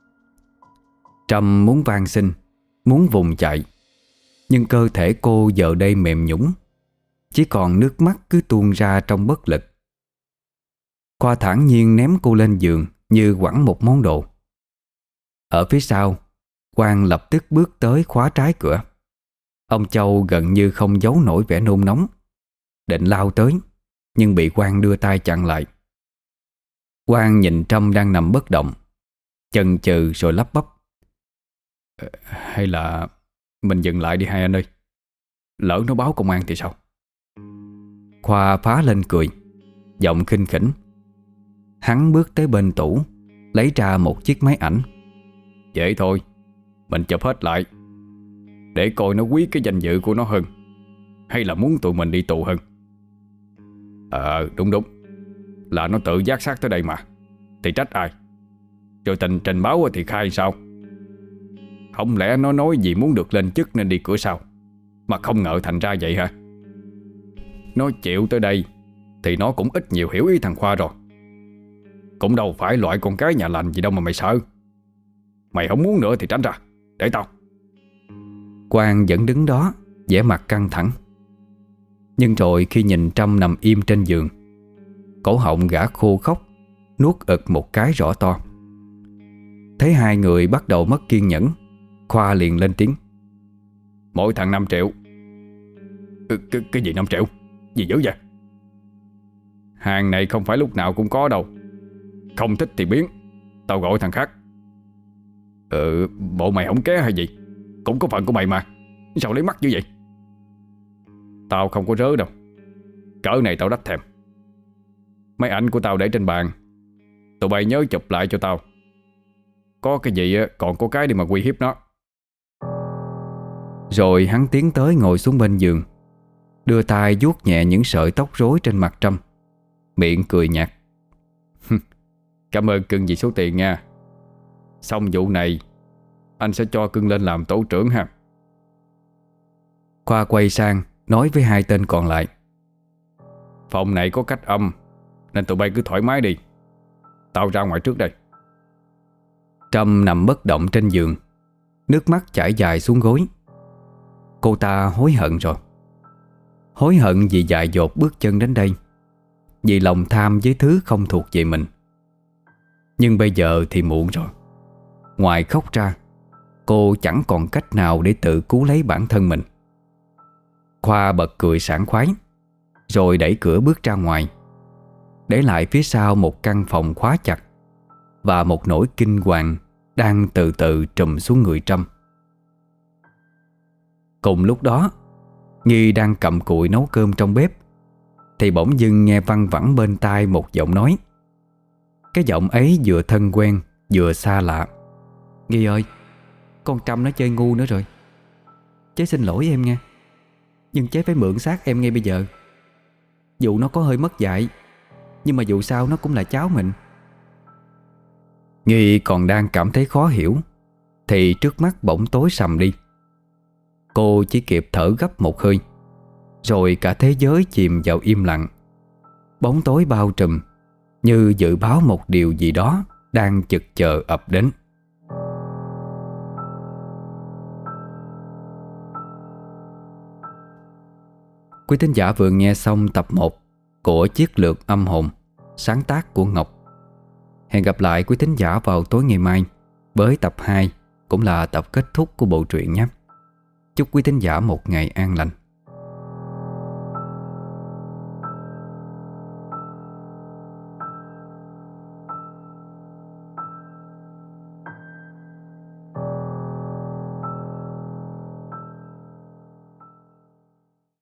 Trâm muốn van xin, muốn vùng chạy, nhưng cơ thể cô giờ đây mềm nhũn, chỉ còn nước mắt cứ tuôn ra trong bất lực. Khoa thản nhiên ném cô lên giường như quẳng một món đồ. Ở phía sau, Quang lập tức bước tới khóa trái cửa. Ông Châu gần như không giấu nổi vẻ nôn nóng, định lao tới, nhưng bị Quang đưa tay chặn lại. Quang nhìn Trâm đang nằm bất động, chần chừ rồi lắp bắp: Hay là mình dừng lại đi hai anh ơi. Lỡ nó báo công an thì sao?" Khoa phá lên cười, giọng khinh khỉnh. Hắn bước tới bên tủ, lấy ra một chiếc máy ảnh. "Dễ thôi, mình chụp hết lại, để coi nó quý cái danh dự của nó hơn, hay là muốn tụi mình đi tù hơn." Đúng, là nó tự giác xác tới đây mà, thì trách ai? Rồi trình báo thì khai sao? Không lẽ nó nói gì muốn được lên chức nên đi cửa sau, mà không ngờ thành ra vậy hả? Nó chịu tới đây thì nó cũng ít nhiều hiểu ý thằng Khoa rồi. Cũng đâu phải loại con cái nhà lành gì đâu mà mày sợ. Mày không muốn nữa thì tránh ra, để tao. Quang vẫn đứng đó, vẻ mặt căng thẳng. Nhưng rồi khi nhìn Trâm nằm im trên giường, cổ họng gã khô khốc, nuốt ực một cái rõ to. Thấy hai người bắt đầu mất kiên nhẫn, Khoa liền lên tiếng: "Mỗi thằng 5 triệu. Cái gì 5 triệu? Gì dữ vậy? Hàng này không phải lúc nào cũng có đâu. Không thích thì biến, tao gọi thằng khác." Bộ mày không ké hay gì? Cũng có phận của mày mà, sao lấy mắt như vậy? Tao không có rớ đâu. Cỡ này tao đắt thèm. Mấy ảnh của tao để trên bàn, tụi bay nhớ chụp lại cho tao. Có cái gì còn có cái để mà uy hiếp nó. Rồi hắn tiến tới ngồi xuống bên giường, đưa tay vuốt nhẹ những sợi tóc rối trên mặt Trâm, miệng cười nhạt: "Cảm ơn cưng vì số tiền nha. Xong vụ này anh sẽ cho cưng lên làm tổ trưởng ha." Khoa quay sang nói với hai tên còn lại: "Phòng này có cách âm, nên tụi bay cứ thoải mái đi. Tao ra ngoài trước đây." Trâm nằm bất động trên giường, nước mắt chảy dài xuống gối. Cô ta hối hận rồi. Hối hận vì dại dột bước chân đến đây, vì lòng tham với thứ không thuộc về mình. Nhưng bây giờ thì muộn rồi. Ngoài khóc ra, cô chẳng còn cách nào để tự cứu lấy bản thân mình. Khoa bật cười sảng khoái, rồi đẩy cửa bước ra ngoài, để lại phía sau một căn phòng khóa chặt và một nỗi kinh hoàng đang từ từ trùm xuống người Trâm. Cùng lúc đó, Nghi đang cầm cụi nấu cơm trong bếp, thì bỗng dưng nghe văng vẳng bên tai một giọng nói. Cái giọng ấy vừa thân quen vừa xa lạ: "Nghi ơi, con Trâm nó chơi ngu nữa rồi. Chế xin lỗi em nha, nhưng chế phải mượn xác em ngay bây giờ. Dù nó có hơi mất dạy, Nhưng mà dù sao nó cũng là cháu mình. Nghi còn đang cảm thấy khó hiểu thì trước mắt bỗng tối sầm đi. Cô chỉ kịp thở gấp một hơi, rồi cả thế giới chìm vào im lặng. Bóng tối bao trùm, như dự báo một điều gì đó đang chực chờ ập đến. Quý thính giả vừa nghe xong tập 1 của Chiếc Lược Âm Hồn, sáng tác của Ngọc. Hẹn gặp lại quý thính giả vào tối ngày mai với tập 2, cũng là tập kết thúc của bộ truyện nhé. Chúc quý thính giả một ngày an lành.